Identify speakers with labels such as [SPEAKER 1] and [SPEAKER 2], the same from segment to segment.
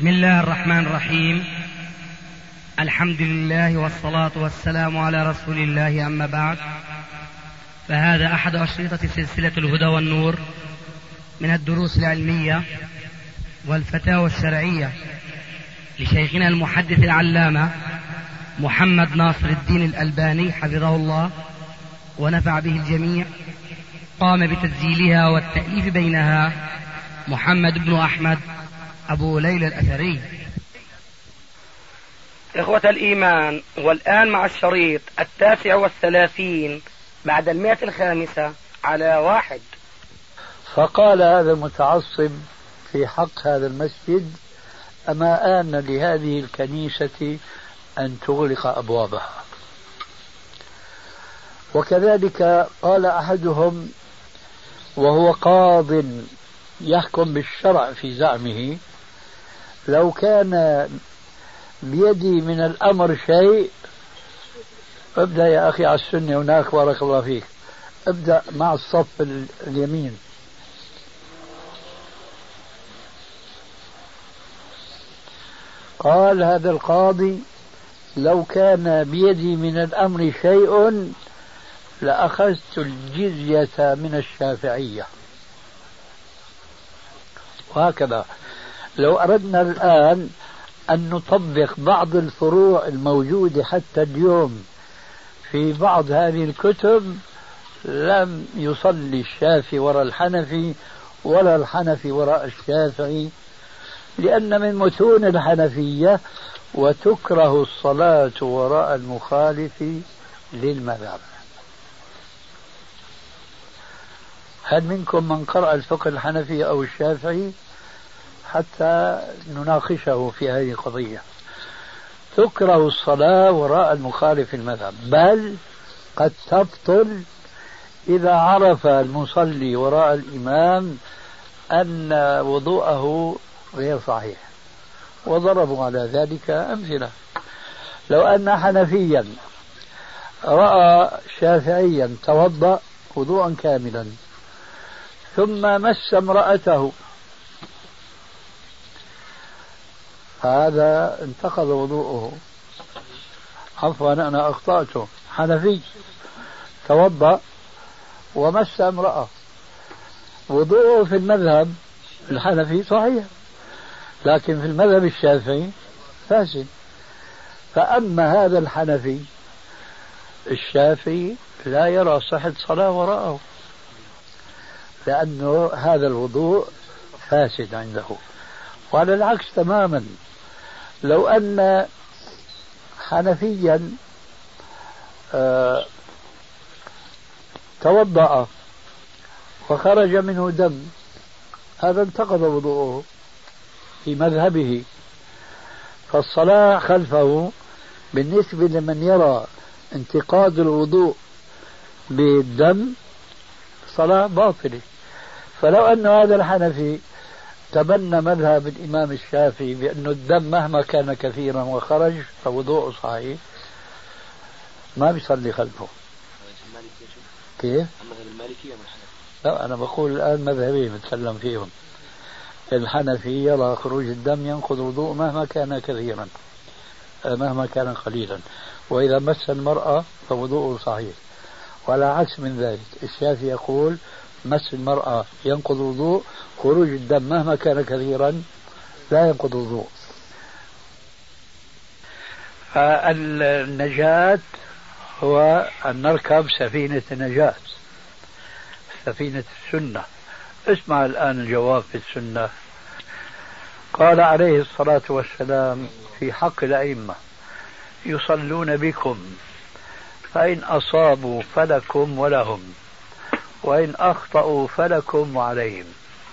[SPEAKER 1] بسم الله الرحمن الرحيم. الحمد لله والصلاة والسلام على رسول الله، أما بعد، فهذا أحد أشرطة سلسلة الهدى والنور من الدروس العلمية والفتاوى الشرعية لشيخنا المحدث العلامة محمد ناصر الدين الألباني حفظه الله ونفع به الجميع. قام بتسجيلها والتأليف بينها محمد بن أحمد أبو ليلى الأثري. إخوة الإيمان، والآن مع الشريط 39 بعد 105 على 1.
[SPEAKER 2] فقال هذا المتعصب في حق هذا المسجد: أما آن لهذه الكنيسة أن تغلق أبوابها. وكذلك قال أحدهم وهو قاض يحكم بالشرع في زعمه: لو كان بيدي من الأمر شيء. ابدأ يا أخي على السنة هناك، بارك الله فيك، ابدأ مع الصف اليمين. قال هذا القاضي: لو كان بيدي من الأمر شيء لأخذت الجزية من الشافعية. وهكذا لو أردنا الآن أن نطبق بعض الفروع الموجودة حتى اليوم في بعض هذه الكتب، لم يصلي الشافعي وراء الحنفي ولا الحنفي وراء الشافعي، لأن من متون الحنفية: وتكره الصلاة وراء المخالف للمذهب. هل منكم من قرأ الفقه الحنفي أو الشافعي حتى نناقشه في هذه القضية؟ تكره الصلاة وراء المخالف المذهب، بل قد تبطل إذا عرف المصلي وراء الإمام أن وضوءه غير صحيح. وضربوا على ذلك أمثلة. لو أن حنفيا رأى شافعيا توضأ وضوءا كاملا ثم مس امرأته، هذا انتقض وضوءه. عفوا أنا أخطأته، حنفي توضأ ومس امرأة، وضوءه في المذهب الحنفي صحيح، لكن في المذهب الشافعي فاسد. فأما هذا الحنفي، الشافعي لا يرى صحة صلاة وراءه، لأنه هذا الوضوء فاسد عنده. وعلى العكس تماما، لو أن حنفيا توضأ وخرج منه دم، هذا انتقض وضوءه في مذهبه. فالصلاة خلفه بالنسبة لمن يرى انتقاض الوضوء بالدم صلاة باطلة. فلو أن هذا الحنفي تبنى مذهب الإمام الشافعي بأن الدم مهما كان كثيرا وخرج فوضوءه صحيح، ما بيصلي خلفه. كيف؟ لا، أنا بقول الآن مذهبين بتكلم فيهم. الحنفي يرى خروج الدم ينقض الوضوء مهما كان كثيرا مهما كان قليلا، وإذا مس المرأة فوضوءه صحيح. وعلى عكس من ذلك الشافعي يقول: مس المرأة ينقض الوضوء، خروج الدم مهما كان كثيرا لا ينقض الوضوء. النجاة هو أن نركب سفينة النجاة، سفينة السنة. اسمع الآن الجواب في السنة. قال عليه الصلاة والسلام في حق الأئمة: يصلون بكم، فإن أصابوا فلكم ولهم، وإن أخطأوا فلكم وعليهم.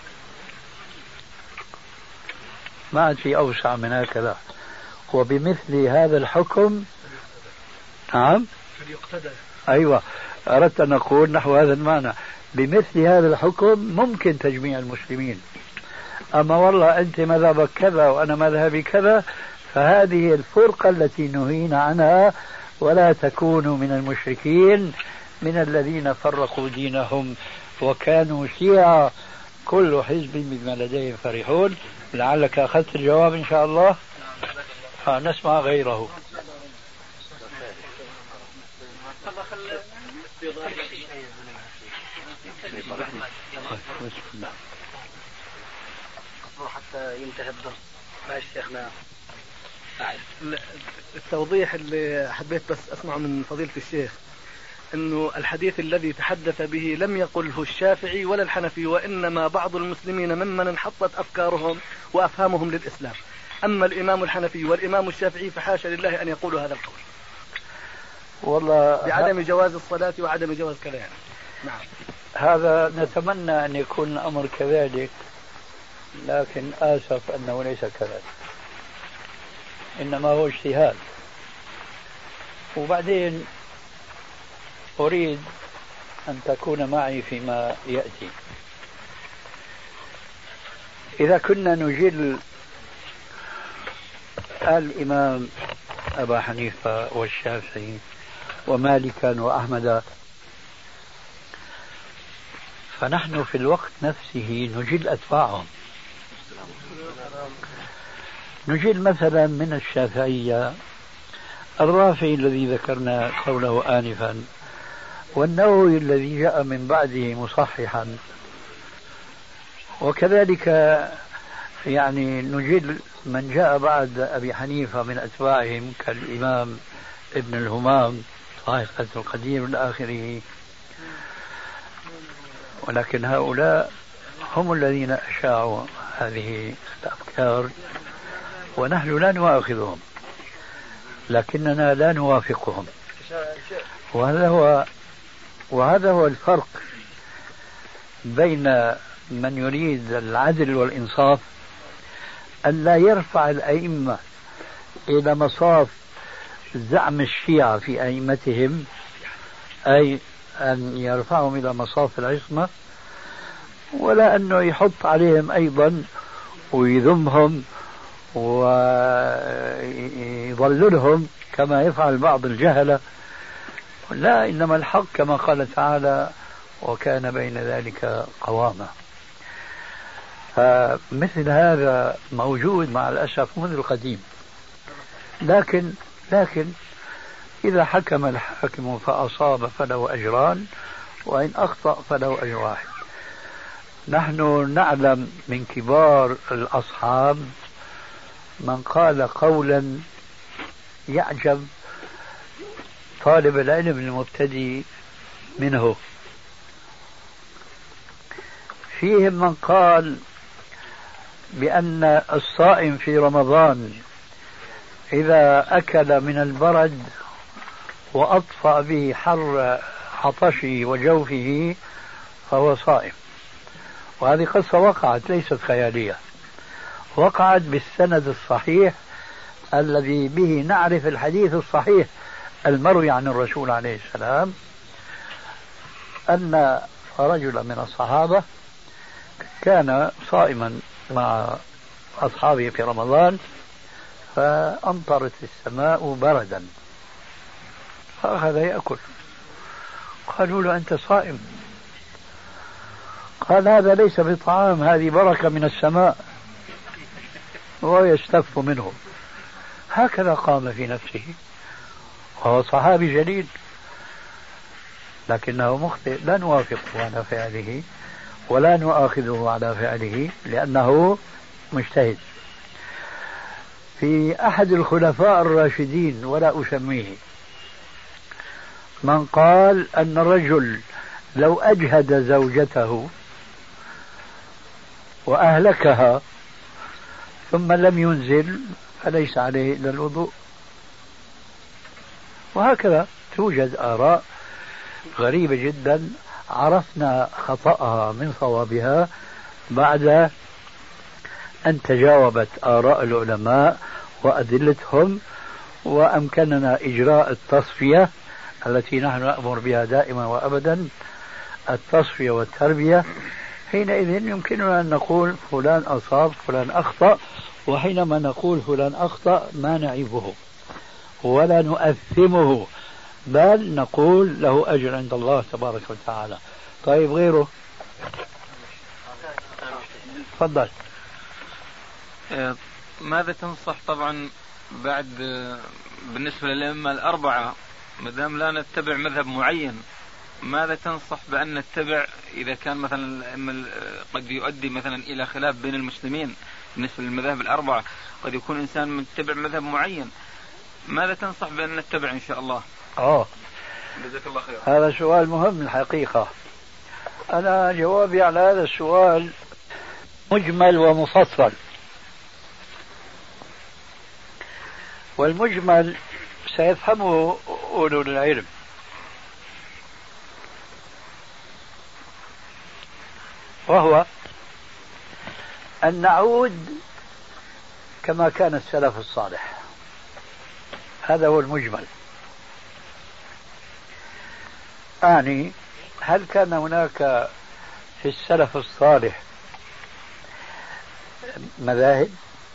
[SPEAKER 2] ما في أوسع من هكذا. وبمثل هذا الحكم، نعم، أيوة، أردت أن أقول نحو هذا المعنى: بمثل هذا الحكم ممكن تجميع المسلمين. أما والله أنت مذهبك كذا وأنا مذهبي كذا، فهذه الفرقة التي نهينا عنها، ولا تكونوا من المشركين من الذين فرقوا دينهم وكانوا شيعا كل حزب بما لديهم فرحون. لعلك أخذت الجواب إن شاء الله. نسمع غيره.
[SPEAKER 1] حتى ينتهي الدرس. ماشي شيخنا.
[SPEAKER 3] التوضيح اللي حبيت بس أسمعه من فضيلة الشيخ أنه الحديث الذي تحدث به لم يقله الشافعي ولا الحنفي، وإنما بعض المسلمين ممن انحطت أفكارهم وأفهامهم للإسلام. أما الإمام الحنفي والإمام الشافعي فحاشا لله أن يقولوا هذا القول
[SPEAKER 2] والله
[SPEAKER 3] بعدم جواز الصلاة وعدم جواز كذا يعني. نعم.
[SPEAKER 2] هذا نتمنى أن يكون الأمر كذلك، لكن آسف أنه ليس كذلك، إنما هو اجتهاد. وبعدين أريد أن تكون معي فيما يأتي. إذا كنا نجل الإمام أبا حنيفة والشافعي ومالكا وأحمد، فنحن في الوقت نفسه نجل أتباعهم. نجل مثلا من الشافعية الرافعي الذي ذكرنا قوله آنفا، والنووي الذي جاء من بعده مصححا، وكذلك يعني نجل من جاء بعد أبي حنيفة من أتباعهم كالإمام ابن الهمام صاحب فتح القدير إلى آخره. ولكن هؤلاء هم الذين أشاعوا هذه الأفكار، ونحن لا نؤاخذهم لكننا لا نوافقهم. وهذا هو الفرق بين من يريد العدل والإنصاف، أن لا يرفع الأئمة إلى مصاف زعم الشيعة في أئمتهم، أي أن يرفعهم إلى مصاف العصمة، ولا أنه يحط عليهم أيضا ويذمهم ويضللهم كما يفعل بعض الجهلة. لا، إنما الحق كما قال تعالى: وكان بين ذلك قواما. فمثل هذا موجود مع الأسف منذ القديم، لكن إذا حكم الحاكم فأصاب فله أجران، وإن أخطأ فله أجر واحد. نحن نعلم من كبار الأصحاب من قال قولا يعجب طالب العلم المبتدئ منه. فيهم من قال بأن الصائم في رمضان إذا أكل من البرد وأطفأ به حر عطشه وجوفه فهو صائم. وهذه قصة وقعت، ليست خيالية، وقعت بالسند الصحيح الذي به نعرف الحديث الصحيح المروي عن الرسول عليه السلام، أن رجلا من الصحابة كان صائما مع أصحابه في رمضان، فأمطرت السماء بردا فأخذ يأكل. قالوا له: أنت صائم؟ قال: هذا ليس بطعام، هذه بركة من السماء. وهو يستف منه. هكذا قام في نفسه، وهو صحابي جليل، لكنه مخطئ. لا نوافقه على فعله ولا نؤاخذه على فعله لأنه مجتهد. في أحد الخلفاء الراشدين ولا أسميه من قال أن الرجل لو أجهد زوجته وأهلكها ثم لم ينزل فليس عليه إلا الوضوء. وهكذا توجد آراء غريبة جدا عرفنا خطأها من صوابها بعد أن تجاوبت آراء العلماء وأدلتهم، وأمكننا إجراء التصفية التي نحن نأمر بها دائما وأبدا، التصفية والتربية. حينئذ يمكننا أن نقول فلان أصاب فلان أخطأ، وحينما نقول فلان أخطأ ما نعيبه ولا نؤثمه، بل نقول له أجر عند الله تبارك وتعالى. طيب غيره؟ تفضل.
[SPEAKER 4] ماذا تنصح طبعا بعد بالنسبة للأئمة الأربعة ما دام لا نتبع مذهب معين، ماذا تنصح بأن نتبع إذا كان مثلا قد يؤدي مثلا إلى خلاف بين المسلمين بالنسبة للمذاهب الأربعة، قد يكون إنسان متبع مذهب معين، ماذا تنصح بأن نتبع إن شاء الله؟ جزاك الله خير.
[SPEAKER 2] هذا سؤال مهم الحقيقة. أنا جوابي على هذا السؤال مجمل ومفصل. والمجمل سيفهمه أولو العلم، وهو أن نعود كما كان السلف الصالح. هذا هو المجمل. أعني هل كان هناك في السلف الصالح مذاهب؟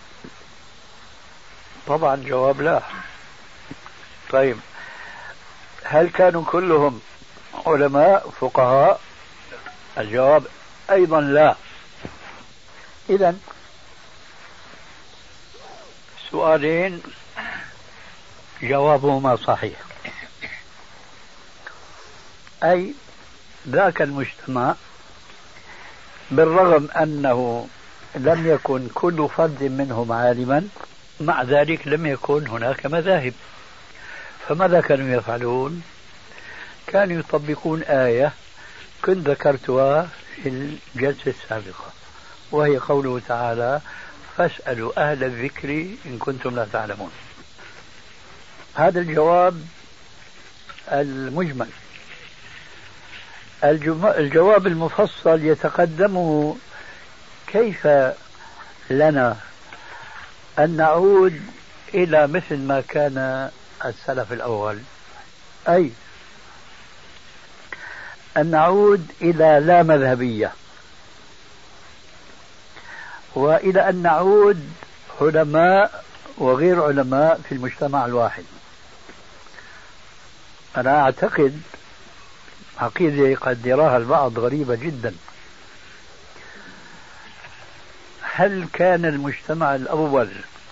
[SPEAKER 2] طبعا جواب لا. طيب هل كانوا كلهم علماء فقهاء؟ الجواب أيضا لا. إذن سؤالين جوابهما صحيح. أي ذاك المجتمع بالرغم أنه لم يكن كل فرد منهم عالما، مع ذلك لم يكن هناك مذاهب. فماذا كانوا يفعلون؟ كانوا يطبقون آية كنت ذكرتها في الجلسة السابقة، وهي قوله تعالى: فاسألوا أهل الذكر إن كنتم لا تعلمون. هذا الجواب المجمل. الجواب المفصل يتقدمه كيف لنا أن نعود إلى مثل ما كان السلف الأول، أي أن نعود إلى لا مذهبية، وإلى أن نعود علماء وغير علماء في المجتمع الواحد. أنا أعتقد عقيدة قد يراها البعض غريبة جدا. هل كان المجتمع الأول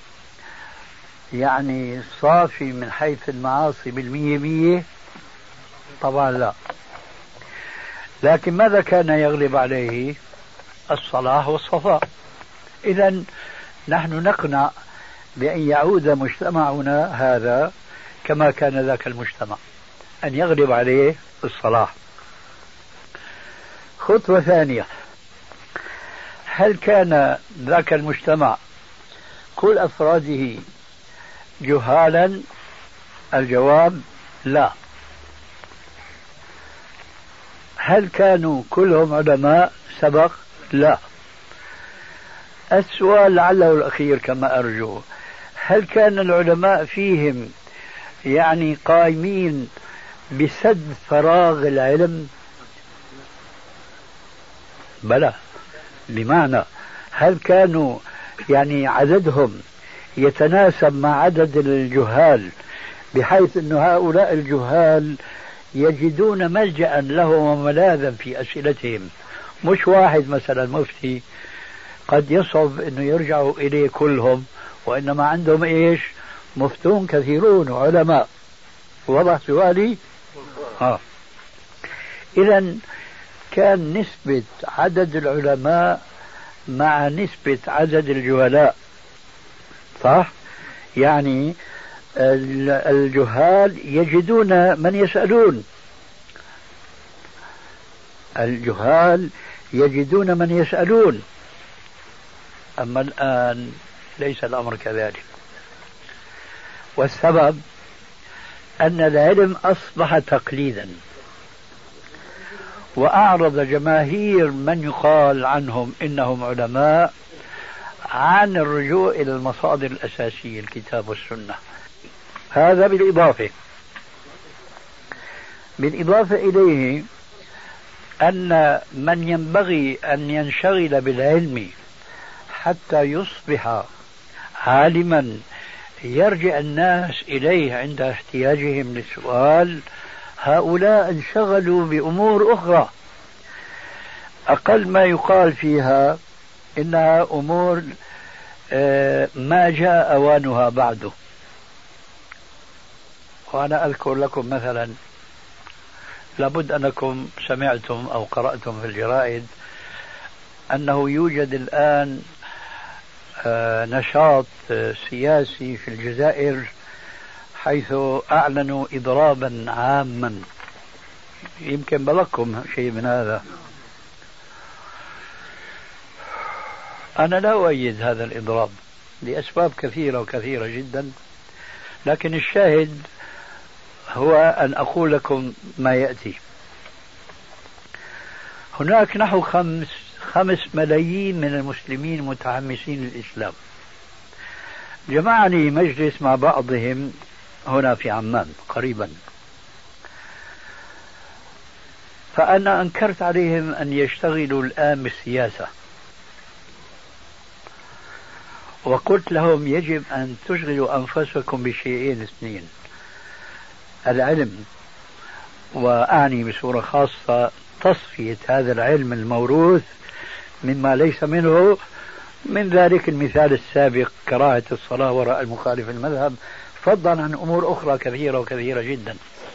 [SPEAKER 2] يعني صافي من حيث المعاصي 100%؟ طبعا لا. لكن ماذا كان يغلب عليه؟ الصلاح والصفاء. إذن نحن نقنع بأن يعود مجتمعنا هذا كما كان ذاك المجتمع، أن يغلب عليه الصلاح. خطوة ثانية: هل كان ذاك المجتمع كل أفراده جهالا؟ الجواب لا. هل كانوا كلهم علماء سبق؟ لا. السؤال لعله الأخير كما أرجو: هل كان العلماء فيهم يعني قائمين بسد فراغ العلم؟ بلى. بمعنى هل كانوا يعني عددهم يتناسب مع عدد الجهال، بحيث أن هؤلاء الجهال يجدون ملجأ لهم وملاذا في أسئلتهم؟ مش واحد مثلا مفتي قد يصعب أنه يرجعوا إليه كلهم، وإنما عندهم إيش؟ مفتون كثيرون وعلماء. وضح سؤالي؟ إذن كان نسبة عدد العلماء مع نسبة عدد الجهلاء، صح؟ يعني الجهال يجدون من يسألون، الجهال يجدون من يسألون. أما الآن ليس الأمر كذلك. والسبب أن العلم أصبح تقليدا، وأعرض جماهير من يقال عنهم إنهم علماء عن الرجوع إلى المصادر الأساسية الكتاب والسنة. هذا بالإضافة إليه أن من ينبغي أن ينشغل بالعلم حتى يصبح عالما يرجع الناس إليه عند احتياجهم للسؤال، هؤلاء انشغلوا بأمور أخرى أقل ما يقال فيها إنها أمور ما جاء أوانها بعده. وأنا أذكر لكم مثلا، لابد أنكم سمعتم أو قرأتم في الجرائد أنه يوجد الآن نشاط سياسي في الجزائر حيث أعلنوا إضرابا عاما. يمكن بلغكم شيء من هذا. أنا لا أؤيد هذا الإضراب لأسباب كثيرة وكثيرة جدا، لكن الشاهد هو أن أقول لكم ما يأتي. هناك نحو 5 ملايين من المسلمين متحمسين للإسلام. جمعني مجلس مع بعضهم هنا في عمان قريبا، فأنا أنكرت عليهم أن يشتغلوا الآن بالسياسة، وقلت لهم يجب أن تشغلوا أنفسكم بشيئين اثنين: العلم، وأعني بصورة خاصة تصفية هذا العلم الموروث مما ليس منه، من ذلك المثال السابق كراهة الصلاة وراء المخالف المذهب، فضلا عن أمور أخرى كثيرة وكثيرة جدا.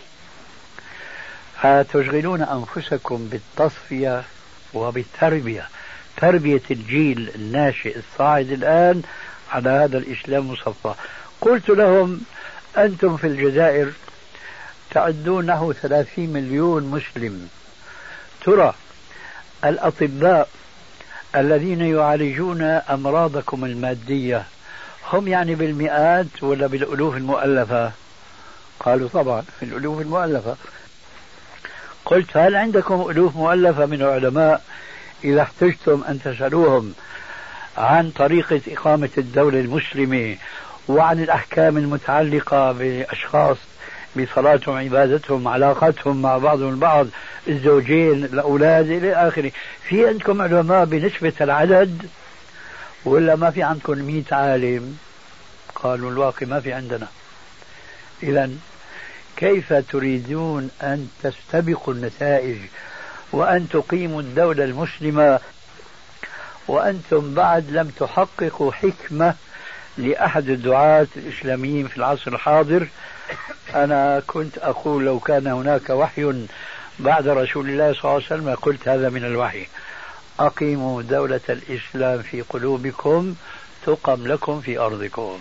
[SPEAKER 2] تشغلون أنفسكم بالتصفية وبالتربية، تربية الجيل الناشئ الصاعد الآن على هذا الإسلام المصفى. قلت لهم أنتم في الجزائر تعدون نحو 30 مليون مسلم، ترى الأطباء الذين يعالجون أمراضكم المادية هم يعني بالمئات ولا بالألوف المؤلفة؟ قالوا طبعا في الألوف المؤلفة. قلت هل عندكم ألوف مؤلفة من العلماء إذا احتجتم أن تسألوهم عن طريقة إقامة الدولة المسلمة وعن الأحكام المتعلقة بأشخاص بصلاتهم، عبادتهم، علاقتهم مع بعضهم البعض، الزوجين، الأولاد إلى آخره؟ في عندكم علماء بنسبة العدد ولا ما في عندكم 100 عالم؟ قالوا الواقع ما في عندنا. إذن كيف تريدون أن تستبقوا النتائج وأن تقيموا الدولة المسلمة وأنتم بعد لم تحققوا حكمة لأحد الدعاة الإسلاميين في العصر الحاضر؟ أنا كنت أقول لو كان هناك وحي بعد رسول الله صلى الله عليه وسلم قلت هذا من الوحي: أقيموا دولة الإسلام في قلوبكم تقم لكم في أرضكم.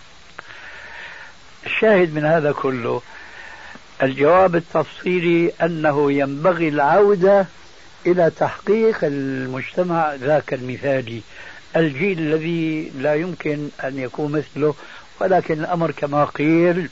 [SPEAKER 2] الشاهد من هذا كله الجواب التفصيلي أنه ينبغي العودة إلى تحقيق المجتمع ذاك المثالي، الجيل الذي لا يمكن أن يكون مثله، ولكن الأمر كما قيل: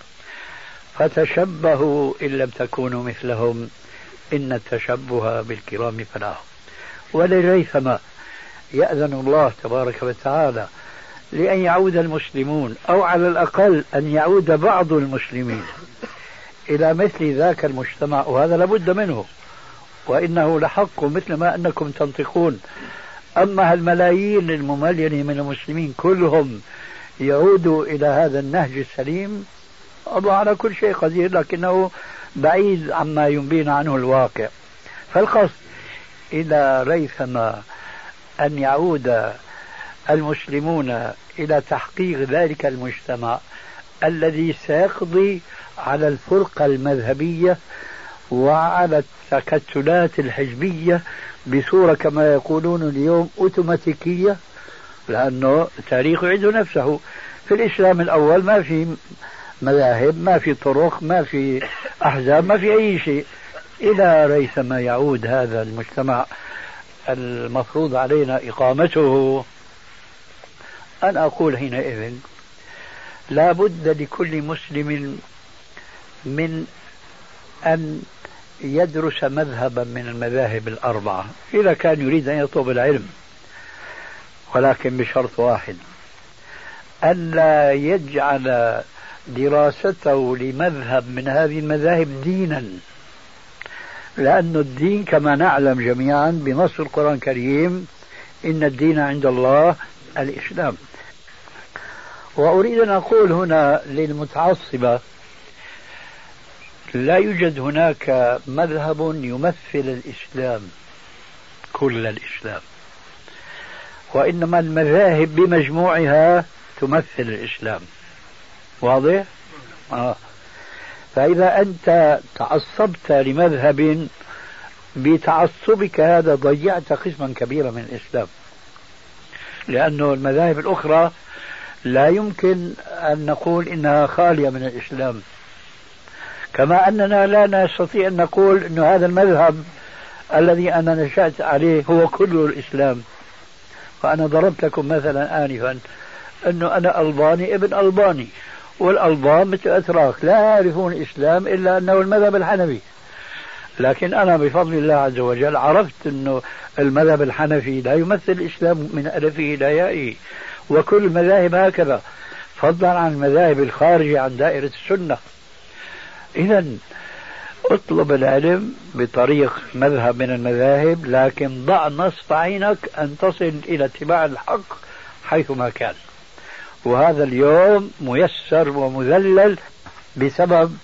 [SPEAKER 2] فتشبهوا إن لم تكونوا مثلهم إن التشبه بالكرام فلاح. ولريثما يأذن الله تبارك وتعالى لأن يعود المسلمون، أو على الأقل أن يعود بعض المسلمين إلى مثل ذاك المجتمع، وهذا لابد منه، وإنه لحق مثل ما أنكم تنطقون. أما الملايين المملينة من المسلمين كلهم يعودوا إلى هذا النهج السليم، الله على كل شيء قدير، لكنه بعيد عما ينبينا عنه الواقع. فالقصد إلى ريثما أن يعود المسلمون إلى تحقيق ذلك المجتمع الذي سيقضي على الفرقة المذهبية وعلى التكتلات الحزبية بصورة كما يقولون اليوم أوتوماتيكية، لأنه التاريخ يعيد نفسه. في الإسلام الأول ما في مذاهب، ما في طرق، ما في أحزاب، ما في أي شيء. إلى ريثما يعود هذا المجتمع المفروض علينا إقامته. أنا أقول حينئذ لا بد لكل مسلم من أن يدرس مذهبا من المذاهب الأربعة إذا كان يريد أن يطلب العلم، ولكن بشرط واحد: ألا يجعل دراسته لمذهب من هذه المذاهب دينا، لأن الدين كما نعلم جميعا بنص القرآن الكريم: إن الدين عند الله الإسلام. وأريد أن أقول هنا للمتعصبة: لا يوجد هناك مذهب يمثل الإسلام كل الإسلام. وإنما المذاهب بمجموعها تمثل الإسلام. واضح؟ فإذا أنت تعصبت لمذهب بتعصبك هذا ضيعت قسما كبيرا من الإسلام، لأنه المذاهب الأخرى لا يمكن أن نقول إنها خالية من الإسلام، كما أننا لا نستطيع أن نقول أن هذا المذهب الذي أنا نشأت عليه هو كل الإسلام. فأنا ضربت لكم مثلا آنفا أنه أنا ألباني ابن ألباني، والألبان مثل أتراك لا يعرفون الإسلام إلا أنه المذهب الحنفي، لكن أنا بفضل الله عز وجل عرفت أنه المذهب الحنفي لا يمثل الإسلام من ألفه إلى يائه، وكل المذاهب هكذا، فضلا عن المذاهب الخارجة عن دائرة السنة. إذا اطلب العلم بطريق مذهب من المذاهب، لكن ضع نصب عينك أن تصل إلى اتباع الحق حيثما كان. وهذا اليوم ميسر ومذلل بسبب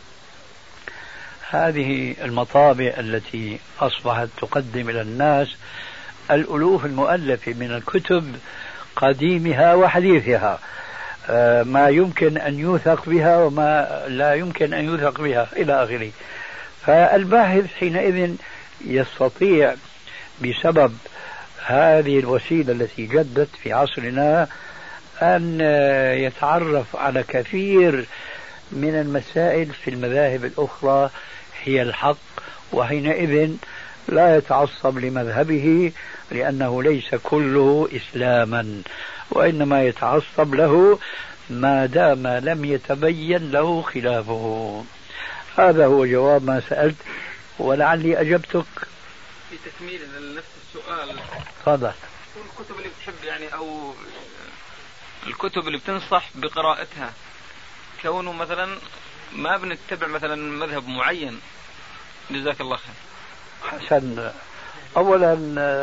[SPEAKER 2] هذه المطابع التي أصبحت تقدم إلى الناس الألوف المؤلفة من الكتب قديمها وحديثها، ما يمكن أن يوثق بها وما لا يمكن أن يوثق بها إلى آخره. فالباحث حينئذ يستطيع بسبب هذه الوسيلة التي جدت في عصرنا أن يتعرف على كثير من المسائل في المذاهب الأخرى هي الحق، وحينئذ لا يتعصب لمذهبه لأنه ليس كله إسلاما، وإنما يتعصب له ما دام لم يتبين له خلافه. هذا هو جواب ما سألت، ولعلي أجبتك.
[SPEAKER 4] في تكميل لنفس السؤال،
[SPEAKER 2] تفضل.
[SPEAKER 4] الكتب اللي بتحب يعني أو الكتب اللي بتنصح بقراءتها، كونه مثلا ما بنتبع مثلا مذهب معين. جزاك الله خير.
[SPEAKER 2] حسن. أولا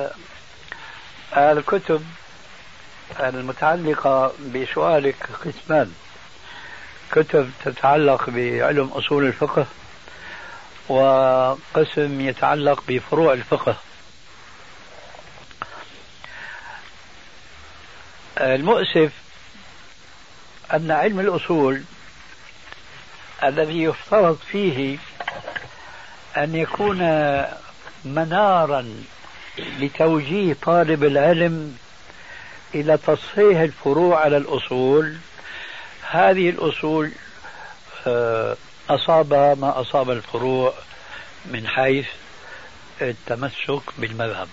[SPEAKER 2] الكتب المتعلقة بسؤالك قسمان: كتب تتعلق بعلم أصول الفقه، وقسم يتعلق بفروع الفقه. المؤسف أن علم الأصول الذي يفترض فيه أن يكون منارا لتوجيه طالب العلم إلى تصحيح الفروع على الأصول، هذه الأصول أصابها ما أصاب الفروع من حيث التمسك بالمذهب.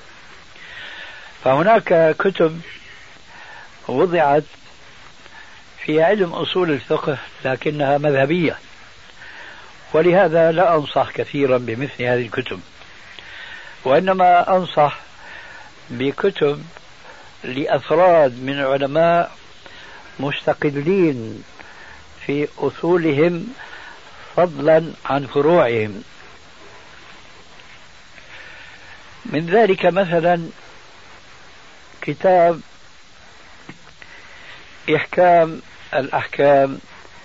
[SPEAKER 2] فهناك كتب وضعت في علم أصول الفقه لكنها مذهبية، ولهذا لا أنصح كثيرا بمثل هذه الكتب، وإنما أنصح بكتب لأفراد من العلماء مستقلين في أصولهم فضلا عن فروعهم. من ذلك مثلا كتاب إحكام الأحكام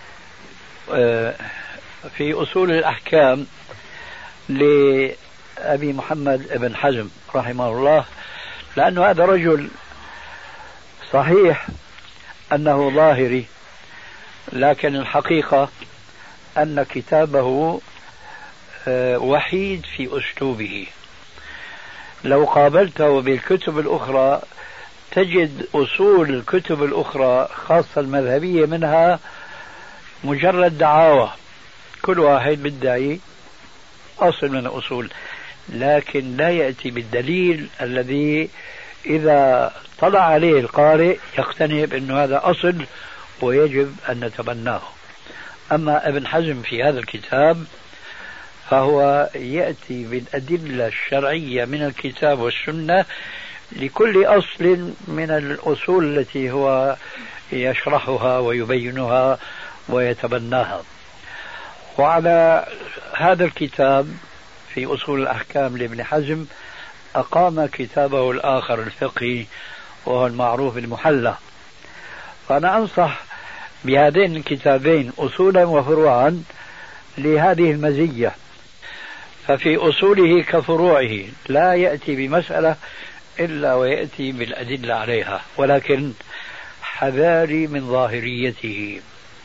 [SPEAKER 2] في أصول الأحكام لأبي محمد بن حزم رحمه الله، لأنه هذا رجل صحيح أنه ظاهري، لكن الحقيقة أن كتابه وحيد في أسلوبه. لو قابلته بالكتب الأخرى تجد أصول الكتب الأخرى خاصة المذهبية منها مجرد دعاوى، كل واحد بيدعي أصل من الأصول، لكن لا يأتي بالدليل الذي إذا طلع عليه القارئ يقتنع بأنه هذا أصل ويجب أن نتبناه. أما ابن حزم في هذا الكتاب فهو يأتي بالأدلة الشرعية من الكتاب والسنة لكل أصل من الأصول التي هو يشرحها ويبينها ويتبناها. وعلى هذا الكتاب في أصول الأحكام لابن حزم أقام كتابه الآخر الفقهي وهو المعروف المحلى. فأنا أنصح بهذين الكتابين أصولا وفروعا لهذه المزية، ففي أصوله كفروعه لا يأتي بمسألة إلا ويأتي بالأدلة عليها، ولكن حذاري من ظاهريته.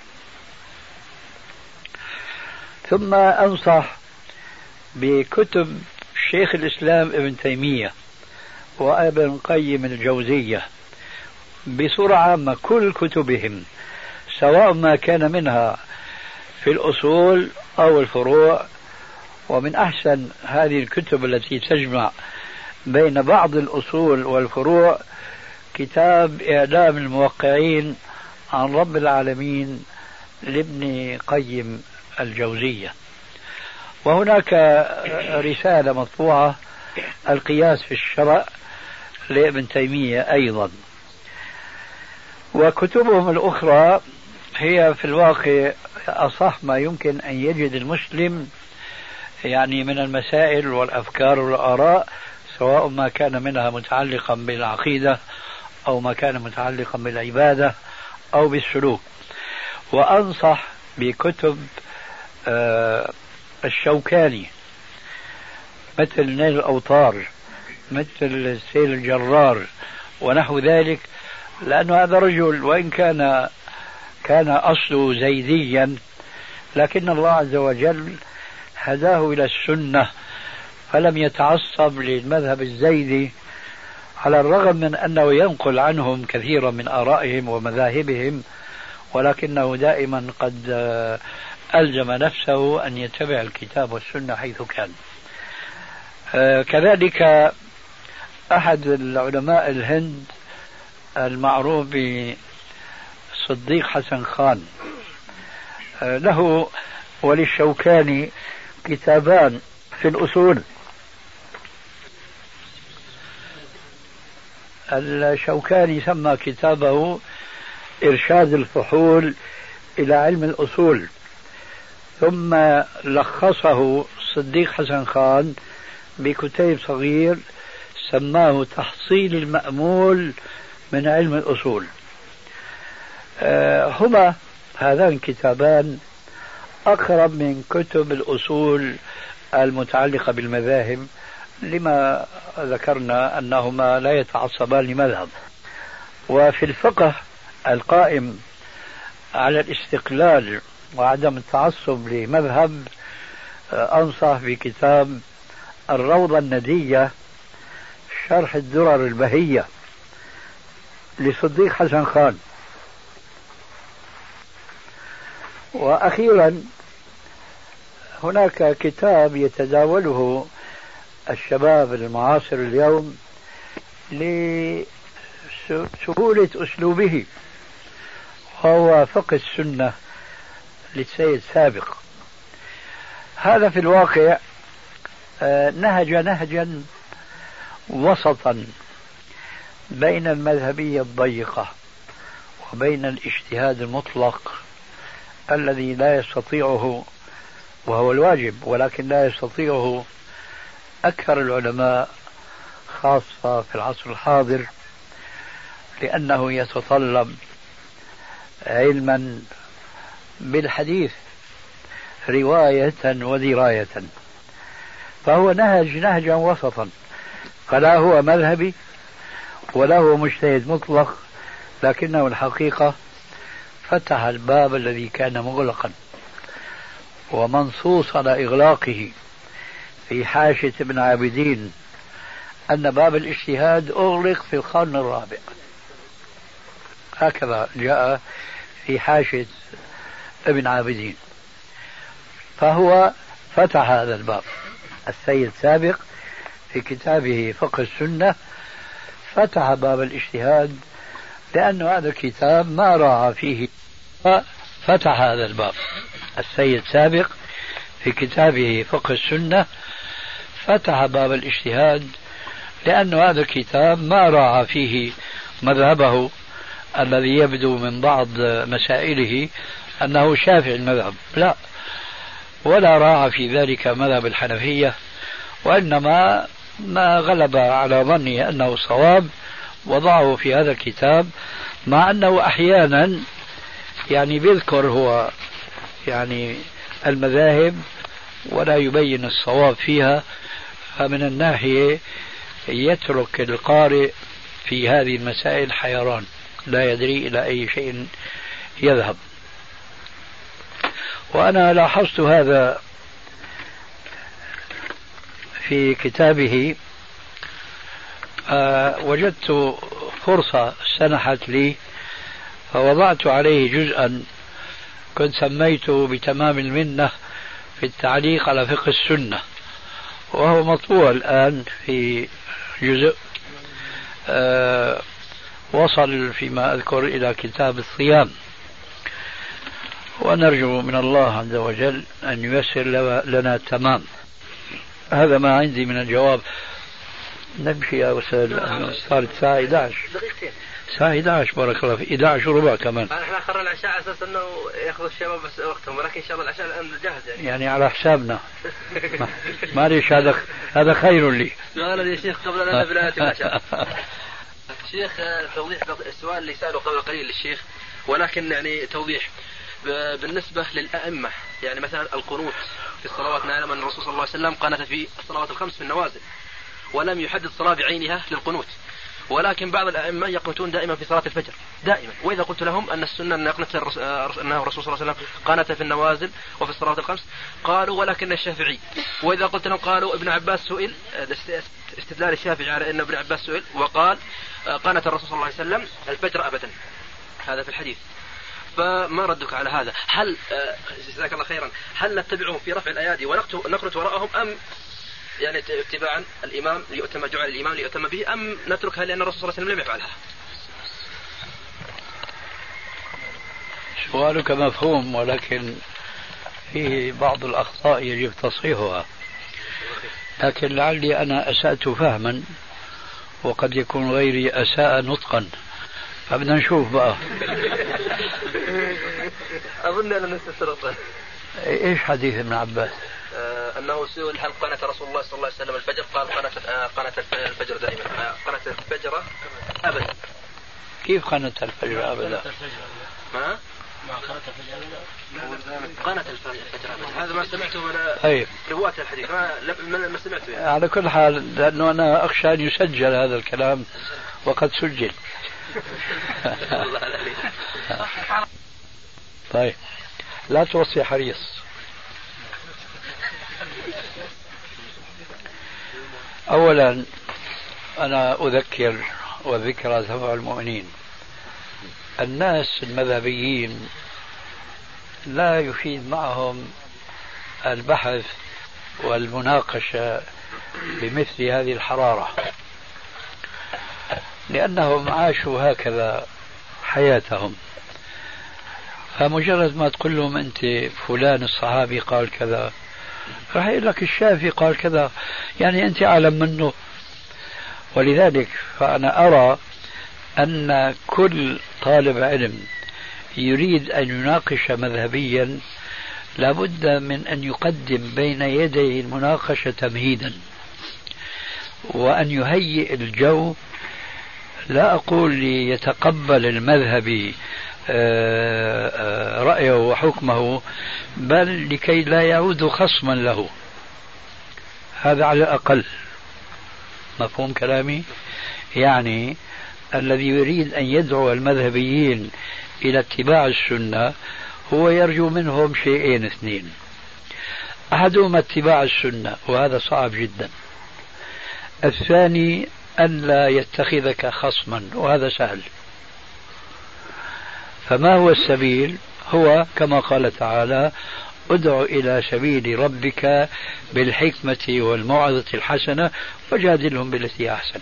[SPEAKER 2] ثم أنصح بكتب شيخ الإسلام ابن تيمية وابن قيم الجوزية بصورة عامة، كل كتبهم سواء ما كان منها في الأصول أو الفروع. ومن أحسن هذه الكتب التي تجمع بين بعض الأصول والفروع كتاب إعلام الموقعين عن رب العالمين لابن قيم الجوزية. وهناك رسالة مطبوعة القياس في الشرع لابن تيمية أيضا. وكتبهم الأخرى هي في الواقع أصح ما يمكن أن يجد المسلم يعني من المسائل والأفكار والآراء، سواء ما كان منها متعلقا بالعقيدة أو ما كان متعلقا بالعبادة أو بالسلوك. وأنصح بكتب الشوكاني مثل نيل الأوطار، مثل سيل الجرار ونحو ذلك، لأن هذا رجل وإن كان أصله زيديا، لكن الله عز وجل هداه إلى السنة فلم يتعصب للمذهب الزيدي، على الرغم من أنه ينقل عنهم كثيرا من آرائهم ومذاهبهم، ولكنه دائما قد ألزم نفسه أن يتبع الكتاب والسنة حيث كان. كذلك أحد العلماء الهند المعروف بصديق حسن خان له وللشوكاني كتابان في الأصول. الشوكاني سمى كتابه إرشاد الفحول إلى علم الأصول، ثم لخصه صديق حسن خان بكتيب صغير سماه تحصيل المأمول من علم الأصول. هما هذان الكتابان أقرب من كتب الأصول المتعلقة بالمذاهب، لما ذكرنا أنهما لا يتعصبان لمذهب. وفي الفقه القائم على الاستقلال وعدم التعصب لمذهب أنصح بكتاب الروضة الندية شرح الدرر البهية لصديق حسن خان. وأخيرا هناك كتاب يتداوله الشباب المعاصر اليوم لسهولة أسلوبه، وهو فقه السنة للسيد سابق. هذا في الواقع نهجا وسطا بين المذهبية الضيقة وبين الاجتهاد المطلق الذي لا يستطيعه، وهو الواجب، ولكن لا يستطيعه أكثر العلماء خاصة في العصر الحاضر، لأنه يتطلب علما بالحديث رواية ودراية. فهو نهجا وسطا، فلا هو مذهبي ولا هو مجتهد مطلق، لكنه الحقيقة فتح الباب الذي كان مغلقا ومنصوص على إغلاقه في حاشية ابن عابدين أن باب الاجتهاد أغلق في القرن الرابع، هكذا جاء في حاشية ابن عابدين. فهو فتح هذا الباب. السيد سابق في كتابه فقه السنة فتح باب الاجتهاد، لأن هذا الكتاب ما راعى فيه. فتح هذا الباب السيد سابق في كتابه فقه السنة فتح باب الاجتهاد، لأن هذا الكتاب ما راعى فيه مذهبه الذي يبدو من بعض مسائله أنه شافعي المذهب، لا، ولا راعى في ذلك مذهب الحنفية، وإنما ما غلب على ظني أنه صواب وضعه في هذا الكتاب، مع أنه أحيانا يعني بيذكر هو يعني المذاهب ولا يبين الصواب فيها. فمن الناحية يترك القارئ في هذه المسائل حيران، لا يدري إلى أي شيء يذهب. وأنا لاحظت هذا في كتابه. وجدت فرصة سنحت لي فوضعت عليه جزءا كنت سميته بتمام المنة في التعليق على فقه السنة، وهو مطبوع الآن في جزء وصل فيما أذكر إلى كتاب الصيام، ونرجو من الله عز وجل أن ييسر لنا التمام. هذا ما عندي من الجواب. نمشي يا أستاذ، صارت الساعة 11. الساعة 11 بارك الله فيك، 11 وربع كمان.
[SPEAKER 3] احنا اخرنا العشاء على اساس انه ياخذ الشباب بس وقتهم، ولكن ان شاء الله العشاء الان جاهز
[SPEAKER 2] يعني على حسابنا. معليش هذا خير لي.
[SPEAKER 3] سؤال يا شيخ قبل ان نبدا العشاء. شيخ توضيح السؤال اللي ساله قبل قليل للشيخ، ولكن يعني توضيح بالنسبة للأئمة، يعني مثلا القنوت في الصلوات، نعلم أن الرسول صلى الله عليه وسلم قنت في الصلوات الخمس في النوازل ولم يحدد صلاة بعينها للقنوت، ولكن بعض الأئمة يقنتون دائما في صلاة الفجر دائما، وإذا قلت لهم أن السنة أن يقنت أنه الرسول صلى الله عليه وسلم قنت في النوازل وفي الصلوات الخمس، قالوا ولكن الشافعي. وإذا قلت لهم قالوا ابن عباس سئل، استدلال الشافعي على أن ابن عباس سئل وقال قنت الرسول صلى الله عليه وسلم الفجر أبدا، هذا في الحديث. فما ردك على هذا؟ هل جزاك الله خيرا، هل نتبعهم في رفع الأيادي ونقنت وراءهم، أم يعني اتباعا الإمام ليؤتم، جعل الإمام ليؤتم به، أم نتركها لأن الرسول صلى الله عليه وسلم لم يفعلها؟
[SPEAKER 2] سؤالك مفهوم، ولكن فيه بعض الأخطاء يجب تصحيحها، لكن لعلي أنا أسأت فهما وقد يكون غيري أساء نطقا، فبدنا نشوف بقى.
[SPEAKER 3] أظن أن نستطرق.
[SPEAKER 2] إيش حديث ابن عباس؟
[SPEAKER 3] أنه سئل هل قنت رسول الله صلى الله عليه وسلم الفجر، قال قنت الفجر دائما، قنت الفجر أبدا.
[SPEAKER 2] كيف قنت الفجر أبدا؟
[SPEAKER 3] ما قنت الفجر أبدا، هذا ما سمعته ولا رواة الحديث، ما سمعته يعني.
[SPEAKER 2] على كل حال، لأنه أنا أخشى أن يسجل هذا الكلام وقد سجل. طيب لا توصي حريص. أولا أنا أذكر والذكرى تنفع المؤمنين. الناس المذهبيين لا يفيد معهم البحث والمناقشة بمثل هذه الحرارة، لأنهم عاشوا هكذا حياتهم. فمجرد ما تقول لهم أنت فلان الصحابي قال كذا، راح يقول لك الشافعي قال كذا، يعني أنت أعلم منه. ولذلك فأنا أرى أن كل طالب علم يريد أن يناقش مذهبيا لابد من أن يقدم بين يدي المناقشة تمهيدا، وأن يهيئ الجو، لا أقول ليتقبل المذهبي رأيه وحكمه، بل لكي لا يعود خصما له، هذا على الأقل. مفهوم كلامي؟ يعني الذي يريد أن يدعو المذهبيين إلى اتباع السنة هو يرجو منهم شيئين اثنين: أحدهما اتباع السنة وهذا صعب جدا، الثاني أن لا يتخذك خصما وهذا سهل. فما هو السبيل؟ هو كما قال تعالى: ادع إلى سبيل ربك بالحكمة والموعظة الحسنة وجادلهم بالتي أحسن.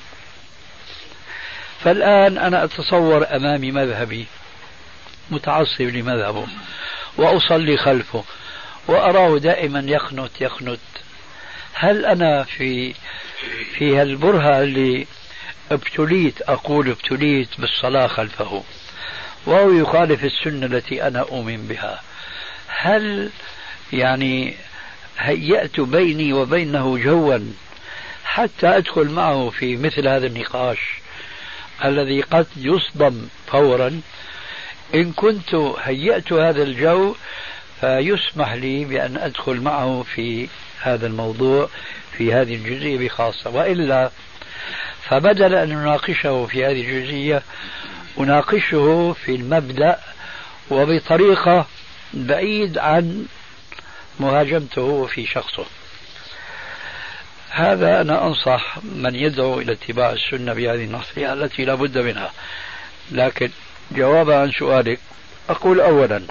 [SPEAKER 2] فالآن أنا أتصور أمامي مذهبي متعصب لمذهبه وأصلي خلفه وأراه دائما يخنت. هل أنا في هالبرهة اللي ابتليت بالصلاة خلفه وهو يخالف السنة التي أنا أؤمن بها، هل يعني هيأت بيني وبينه جوا حتى أدخل معه في مثل هذا النقاش الذي قد يصدم فورا؟ إن كنت هيأت هذا الجو فيسمح لي بأن أدخل معه في هذا الموضوع في هذه الجزئية بخاصة، وإلا فبدل أن نناقشه في هذه الجزئية أناقشه في المبدأ وبطريقة بعيد عن مهاجمته في شخصه. هذا أنا أنصح من يدعو إلى اتباع السنة بهذه النصيحة التي لا بد منها. لكن جوابا عن سؤالك أقول أولا